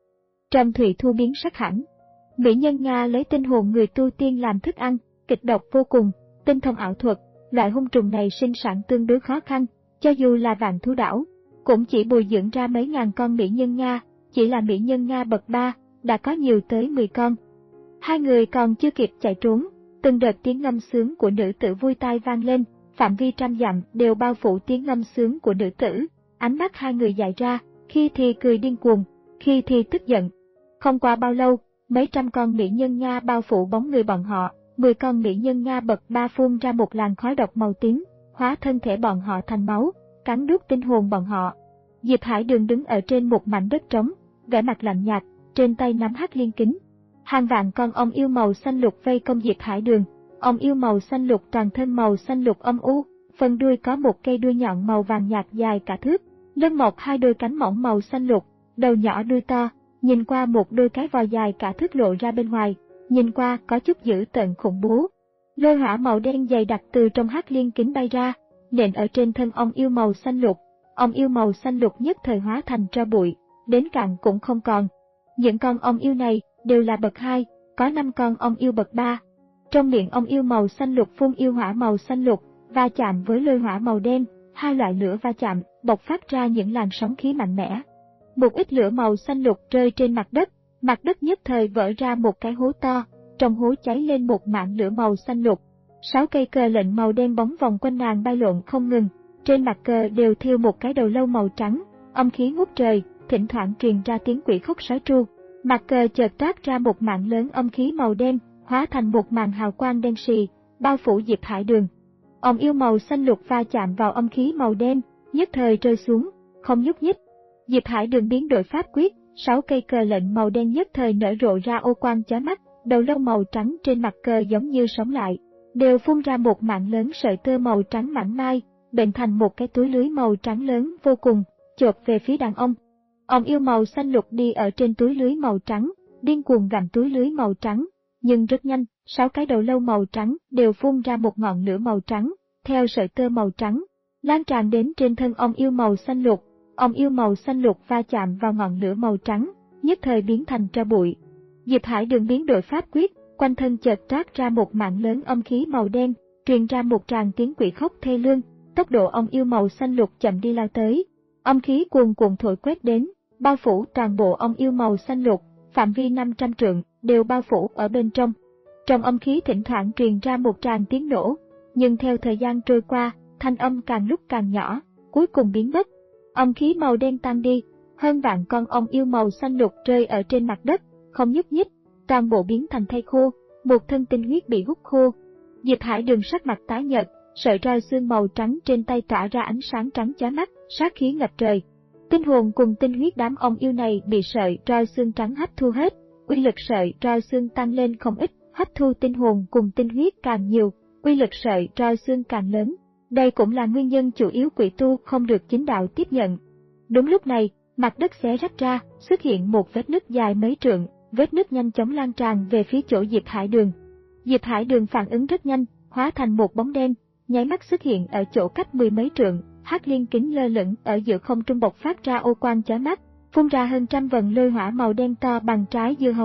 Trầm Thụy Thu biến sắc hẳn. Mỹ nhân Nga lấy tinh hồn người tu tiên làm thức ăn, kịch độc vô cùng, tinh thông ảo thuật, loại hung trùng này sinh sản tương đối khó khăn, cho dù là vạn thú đảo, cũng chỉ bồi dưỡng ra mấy ngàn con mỹ nhân Nga, chỉ là mỹ nhân Nga bậc ba, đã có nhiều tới mười con. Hai người còn chưa kịp chạy trốn, từng đợt tiếng ngâm sướng của nữ tử vui tai vang lên, phạm vi trăm dặm đều bao phủ tiếng ngâm sướng của nữ tử, ánh mắt hai người dại ra, khi thì cười điên cuồng, khi thì tức giận. Không qua bao lâu, mấy trăm con mỹ nhân Nga bao phủ bóng người bọn họ, mười con mỹ nhân Nga bậc ba phun ra một làn khói độc màu tím, hóa thân thể bọn họ thành máu, cắn nuốt tinh hồn bọn họ. Diệp Hải Đường đứng ở trên một mảnh đất trống, vẻ mặt lạnh nhạt, trên tay nắm hắc liên kính. Hàng vạn con ong yêu màu xanh lục vây công Diệp Hải Đường, ong yêu màu xanh lục toàn thân màu xanh lục âm u, phần đuôi có một cây đuôi nhọn màu vàng nhạt dài cả thước, lưng mọc hai đôi cánh mỏng màu xanh lục, đầu nhỏ đuôi to, nhìn qua một đôi cái vòi dài cả thước lộ ra bên ngoài, nhìn qua có chút dữ tợn khủng bố. Lôi hỏa màu đen dày đặc từ trong hắc liên kính bay ra, nện ở trên thân ong yêu màu xanh lục. Ong yêu màu xanh lục nhất thời hóa thành tro bụi, đến cạn cũng không còn. Những con ong yêu này đều là bậc hai, có năm con ong yêu bậc ba. Trong miệng ong yêu màu xanh lục phun yêu hỏa màu xanh lục, va chạm với lôi hỏa màu đen, hai loại lửa va chạm, bộc phát ra những làn sóng khí mạnh mẽ. Một ít lửa màu xanh lục rơi trên mặt đất, mặt đất nhất thời vỡ ra một cái hố to, trong hố cháy lên một mảng lửa màu xanh lục. Sáu cây cờ lệnh màu đen bóng vòng quanh nàng bay lộn không ngừng, trên mặt cờ đều thêu một cái đầu lâu màu trắng, âm khí ngút trời, thỉnh thoảng truyền ra tiếng quỷ khóc sói tru. Mặt cờ chợt toát ra một mảng lớn âm khí màu đen, hóa thành một màn hào quang đen sì, bao phủ Diệp Hải Đường. Ong yêu màu xanh lục va chạm vào âm khí màu đen, nhất thời rơi xuống, không nhúc nhích. Diệp Hải Đường biến đổi pháp quyết, sáu cây cờ lệnh màu đen nhất thời nở rộ ra ô quang chói mắt, đầu lâu màu trắng trên mặt cờ giống như sống lại, đều phun ra một mảng lớn sợi tơ màu trắng mảnh mai, bệnh thành một cái túi lưới màu trắng lớn vô cùng, chộp về phía đàn ông. Ong yêu màu xanh lục đi ở trên túi lưới màu trắng, điên cuồng gặm túi lưới màu trắng, nhưng rất nhanh, sáu cái đầu lâu màu trắng đều phun ra một ngọn lửa màu trắng, theo sợi tơ màu trắng, lan tràn đến trên thân ong yêu màu xanh lục. Ong yêu màu xanh lục va chạm vào ngọn lửa màu trắng, nhất thời biến thành tro bụi. Diệp Hải Đường biến đổi pháp quyết, quanh thân chợt toát ra một mảng lớn âm khí màu đen, truyền ra một tràng tiếng quỷ khóc thê lương. Tốc độ ong yêu màu xanh lục chậm đi lao tới, âm khí cuồn cuộn thổi quét đến, bao phủ toàn bộ ong yêu màu xanh lục, phạm vi năm trăm trượng đều bao phủ ở bên trong. Trong âm khí thỉnh thoảng truyền ra một tràng tiếng nổ, nhưng theo thời gian trôi qua, thanh âm càng lúc càng nhỏ, cuối cùng biến mất. Âm khí màu đen tan đi, hơn vạn con ong yêu màu xanh lục rơi ở trên mặt đất, không nhúc nhích, toàn bộ biến thành thây khô, một thân tinh huyết bị hút khô. Diệp Hải Đường sắc mặt tái nhợt, sợi roi xương màu trắng trên tay tỏa ra ánh sáng trắng chói mắt, sát khí ngập trời. Tinh hồn cùng tinh huyết đám ong yêu này bị sợi roi xương trắng hấp thu hết, uy lực sợi roi xương tăng lên không ít, hấp thu tinh hồn cùng tinh huyết càng nhiều, uy lực sợi roi xương càng lớn. Đây cũng là nguyên nhân chủ yếu quỷ tu không được chính đạo tiếp nhận. Đúng lúc này, mặt đất xé rách ra, xuất hiện một vết nứt dài mấy trượng, vết nứt nhanh chóng lan tràn về phía chỗ Diệp Hải Đường. Diệp Hải Đường phản ứng rất nhanh, hóa thành một bóng đen, nháy mắt xuất hiện ở chỗ cách mười mấy trượng, hắc liên kính lơ lửng ở giữa không trung bộc phát ra ô quang chói mắt, phun ra hơn trăm vần lôi hỏa màu đen to bằng trái dưa hấu,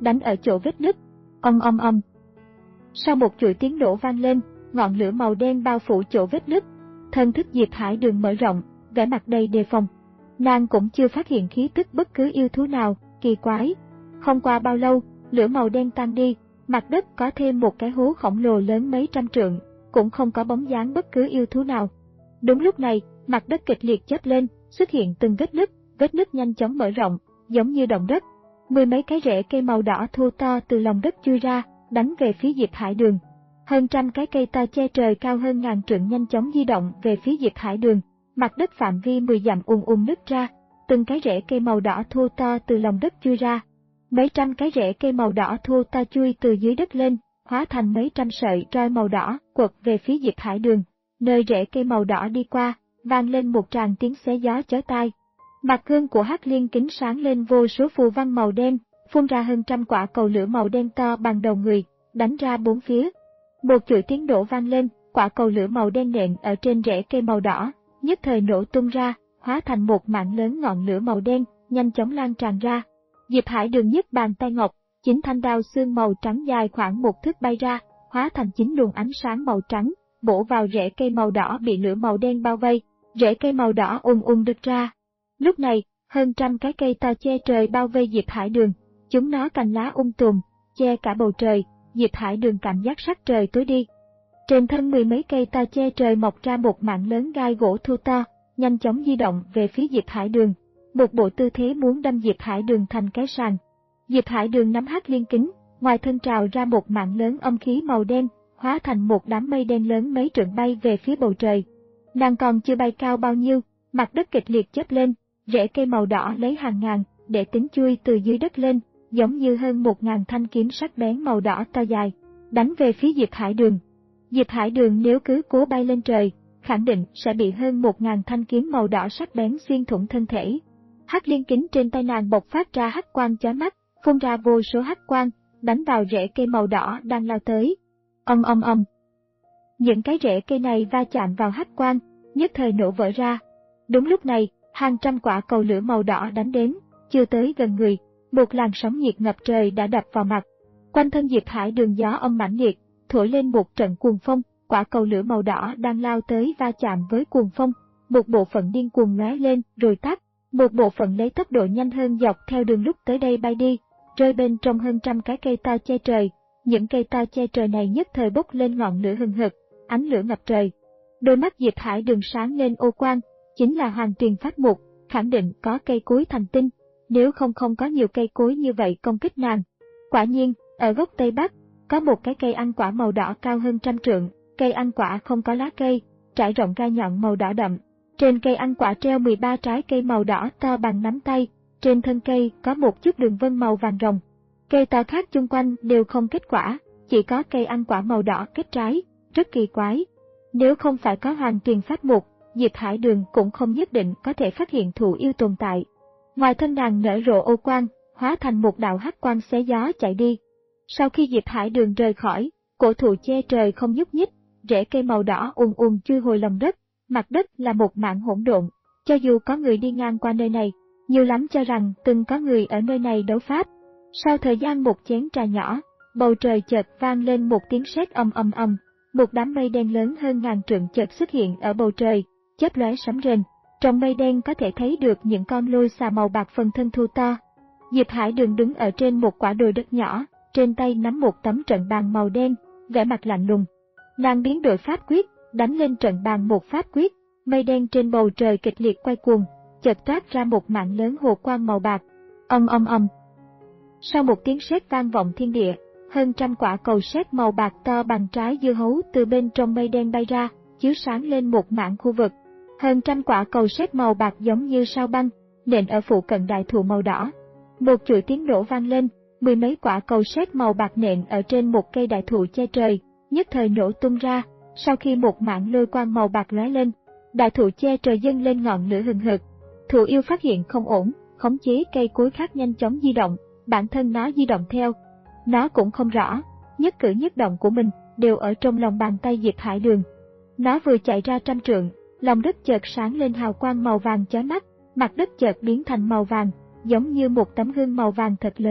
đánh ở chỗ vết nứt. Ong ong ong. Sau một chuỗi tiếng nổ vang lên, ngọn lửa màu đen bao phủ chỗ vết nứt. Thân thức Diệp Hải Đường mở rộng, vẻ mặt đầy đề phòng. Nàng cũng chưa phát hiện khí tức bất cứ yêu thú nào, kỳ quái. Không qua bao lâu, lửa màu đen tan đi, mặt đất có thêm một cái hố khổng lồ lớn mấy trăm trượng, cũng không có bóng dáng bất cứ yêu thú nào. Đúng lúc này, mặt đất kịch liệt chớp lên, xuất hiện từng vết nứt, vết nứt nhanh chóng mở rộng, giống như động đất. Mười mấy cái rễ cây màu đỏ thô to từ lòng đất chui ra, đánh về phía Diệp Hải Đường. Hơn trăm cái cây to che trời cao hơn ngàn trượng nhanh chóng di động về phía Diệp Hải Đường. Mặt đất phạm vi mười dặm ùn ùn nứt ra, từng cái rễ cây màu đỏ thô to từ lòng đất chui ra. Mấy trăm cái rễ cây màu đỏ thô to chui từ dưới đất lên, hóa thành mấy trăm sợi roi màu đỏ quật về phía Diệp Hải Đường. Nơi rễ cây màu đỏ đi qua, vang lên một tràng tiếng xé gió chói tai. Mặt gương của Hắc Liên Kính sáng lên vô số phù văn màu đen, phun ra hơn trăm quả cầu lửa màu đen to bằng đầu người, đánh ra bốn phía. Một chuỗi tiếng nổ vang lên, quả cầu lửa màu đen nện ở trên rễ cây màu đỏ, nhất thời nổ tung ra, hóa thành một mảng lớn ngọn lửa màu đen, nhanh chóng lan tràn ra. Diệp Hải Đường nhấc bàn tay ngọc, chín thanh đao xương màu trắng dài khoảng một thước bay ra, hóa thành chín luồng ánh sáng màu trắng, bổ vào rễ cây màu đỏ bị lửa màu đen bao vây, rễ cây màu đỏ ùn ùn đứt ra. Lúc này, hơn trăm cái cây to che trời bao vây Diệp Hải Đường, chúng nó cành lá um tùm, che cả bầu trời. Diệp Hải Đường cảm giác sắc trời tối đi. Trên thân mười mấy cây to che trời mọc ra một mảng lớn gai gỗ thô to, nhanh chóng di động về phía Diệp Hải Đường. Một bộ tư thế muốn đâm Diệp Hải Đường thành cái sàng. Diệp Hải Đường nắm Hắc Liên Kính, ngoài thân trào ra một mảng lớn âm khí màu đen, hóa thành một đám mây đen lớn mấy trượng bay về phía bầu trời. Nàng còn chưa bay cao bao nhiêu, mặt đất kịch liệt chớp lên, rễ cây màu đỏ lấy hàng ngàn để tính chui từ dưới đất lên, giống như hơn một ngàn thanh kiếm sắc bén màu đỏ to dài, đánh về phía Diệp Hải Đường. Diệp Hải Đường nếu cứ cố bay lên trời, khẳng định sẽ bị hơn một ngàn thanh kiếm màu đỏ sắc bén xuyên thủng thân thể. Hắc Liên Kính trên tay nàng bộc phát ra hắc quang chói mắt, phun ra vô số hắc quang, đánh vào rễ cây màu đỏ đang lao tới. Ong ong ong. Những cái rễ cây này va chạm vào hắc quang, nhất thời nổ vỡ ra. Đúng lúc này, hàng trăm quả cầu lửa màu đỏ đánh đến, chưa tới gần người, một làn sóng nhiệt ngập trời đã đập vào mặt. Quanh thân Diệp Hải Đường gió âm mãnh liệt, thổi lên một trận cuồng phong, quả cầu lửa màu đỏ đang lao tới va chạm với cuồng phong, một bộ phận điên cuồng lóe lên rồi tắt, một bộ phận lấy tốc độ nhanh hơn dọc theo đường lúc tới đây bay đi, rơi bên trong hơn trăm cái cây to che trời. Những cây to che trời này nhất thời bốc lên ngọn lửa hừng hực, ánh lửa ngập trời. Đôi mắt Diệp Hải Đường sáng lên ô quang, chính là Hoàng Tuyền Pháp Mục, khẳng định có cây cối thành tinh, nếu không không có nhiều cây cối như vậy công kích nàng. Quả nhiên, ở góc Tây Bắc, có một cái cây ăn quả màu đỏ cao hơn trăm trượng, cây ăn quả không có lá cây, trải rộng gai nhọn màu đỏ đậm. Trên cây ăn quả treo mười ba trái cây màu đỏ to bằng nắm tay, trên thân cây có một chút đường vân màu vàng rồng. Cây to khác chung quanh đều không kết quả, chỉ có cây ăn quả màu đỏ kết trái, rất kỳ quái. Nếu không phải có Hoàng Tuyền Pháp Mục, Diệp Hải Đường cũng không nhất định có thể phát hiện thụ yêu tồn tại. Ngoài thân nàng nở rộ ô quang, hóa thành một đạo hắc quang xé gió chạy đi. Sau khi Diệp Hải Đường rời khỏi, cổ thụ che trời không nhúc nhích, rễ cây màu đỏ ùn ùn chui hồi lòng đất, mặt đất là một mảng hỗn độn. Cho dù có người đi ngang qua nơi này, nhiều lắm cho rằng từng có người ở nơi này đấu pháp. Sau thời gian một chén trà nhỏ, bầu trời chợt vang lên một tiếng sét ầm ầm ầm, một đám mây đen lớn hơn ngàn trượng chợt xuất hiện ở bầu trời, chớp lóe sấm rền. Trong mây đen có thể thấy được những con lôi xà màu bạc phần thân thu to. Diệp Hải Đường đứng ở trên một quả đồi đất nhỏ, trên tay nắm một tấm trận bàn màu đen, vẻ mặt lạnh lùng. Nàng biến đổi pháp quyết, đánh lên trận bàn một pháp quyết, mây đen trên bầu trời kịch liệt quay cuồng, chợt toát ra một mảng lớn hồ quang màu bạc. Ầm ầm ầm. Sau một tiếng sét vang vọng thiên địa, hơn trăm quả cầu sét màu bạc to bằng trái dưa hấu từ bên trong mây đen bay ra, chiếu sáng lên một mảng khu vực. Hơn trăm quả cầu sét màu bạc giống như sao băng, nện ở phụ cận đại thụ màu đỏ. Một chuỗi tiếng nổ vang lên, mười mấy quả cầu sét màu bạc nện ở trên một cây đại thụ che trời, nhất thời nổ tung ra. Sau khi một mảng lôi quang màu bạc lóe lên, đại thụ che trời dâng lên ngọn lửa hừng hực. Thụ yêu phát hiện không ổn, khống chế cây cối khác nhanh chóng di động, bản thân nó di động theo. Nó cũng không rõ, nhất cử nhất động của mình đều ở trong lòng bàn tay Diệp Hải Đường. Nó vừa chạy ra trăm trượng, lòng đất chợt sáng lên hào quang màu vàng chói mắt, mặt đất chợt biến thành màu vàng, giống như một tấm gương màu vàng thật lớn,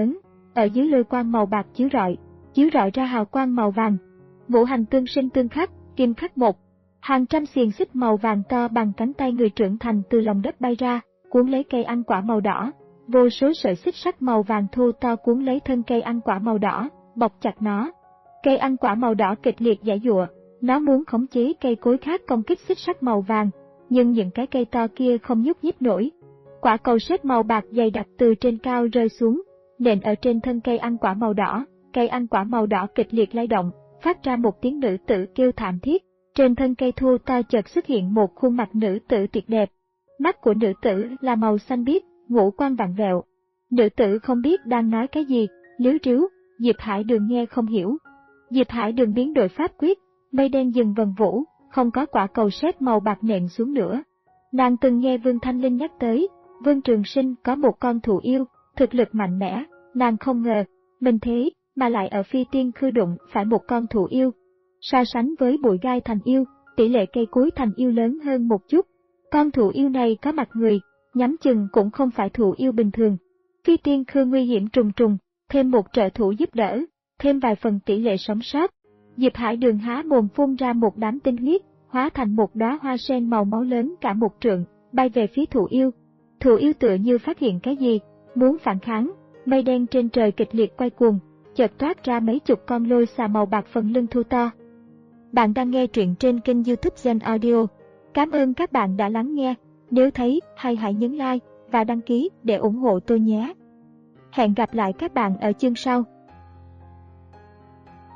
ở dưới lôi quang màu bạc chiếu rọi, chiếu rọi ra hào quang màu vàng. Ngũ hành tương sinh tương khắc, kim khắc một. Hàng trăm xiềng xích màu vàng to bằng cánh tay người trưởng thành từ lòng đất bay ra, cuốn lấy cây ăn quả màu đỏ. Vô số sợi xích sắt màu vàng thô to cuốn lấy thân cây ăn quả màu đỏ, bọc chặt nó. Cây ăn quả màu đỏ kịch liệt giãy giụa, nó muốn khống chế cây cối khác công kích xích sắt màu vàng, nhưng những cái cây to kia không nhúc nhích nổi. Quả cầu sét màu bạc dày đặc từ trên cao rơi xuống, nện ở trên thân cây ăn quả màu đỏ. Cây ăn quả màu đỏ kịch liệt lay động, phát ra một tiếng nữ tử kêu thảm thiết. Trên thân cây thô to chợt xuất hiện một khuôn mặt nữ tử tuyệt đẹp. Mắt của nữ tử là màu xanh biếc, ngũ quan vặn vẹo. Nữ tử không biết đang nói cái gì, líu ríu. Diệp Hải Đường nghe không hiểu. Diệp Hải Đường biến đổi pháp quyết, mây đen dừng vần vũ, không có quả cầu sét màu bạc nện xuống nữa. Nàng từng nghe Vương Thanh Linh nhắc tới, Vương Trường Sinh có một con thù yêu, thực lực mạnh mẽ, nàng không ngờ, mình thế mà lại ở Phi Tiên Khư đụng phải một con thù yêu. So sánh với bụi gai thành yêu, tỷ lệ cây cối thành yêu lớn hơn một chút. Con thù yêu này có mặt người, nhắm chừng cũng không phải thù yêu bình thường. Phi Tiên Khư nguy hiểm trùng trùng, thêm một trợ thủ giúp đỡ, thêm vài phần tỷ lệ sống sót. Diệp Hải Đường há mồm phun ra một đám tinh huyết, hóa thành một đóa hoa sen màu máu lớn cả một trượng, bay về phía thù yêu. Thù yêu tựa như phát hiện cái gì, muốn phản kháng, mây đen trên trời kịch liệt quay cuồng, chợt toát ra mấy chục con lôi xà màu bạc phần lưng thu to. Bạn đang nghe truyện trên kênh YouTube Gen Audio. Cảm ơn các bạn đã lắng nghe. Nếu thấy hay hãy nhấn like và đăng ký để ủng hộ tôi nhé. Hẹn gặp lại các bạn ở chương sau.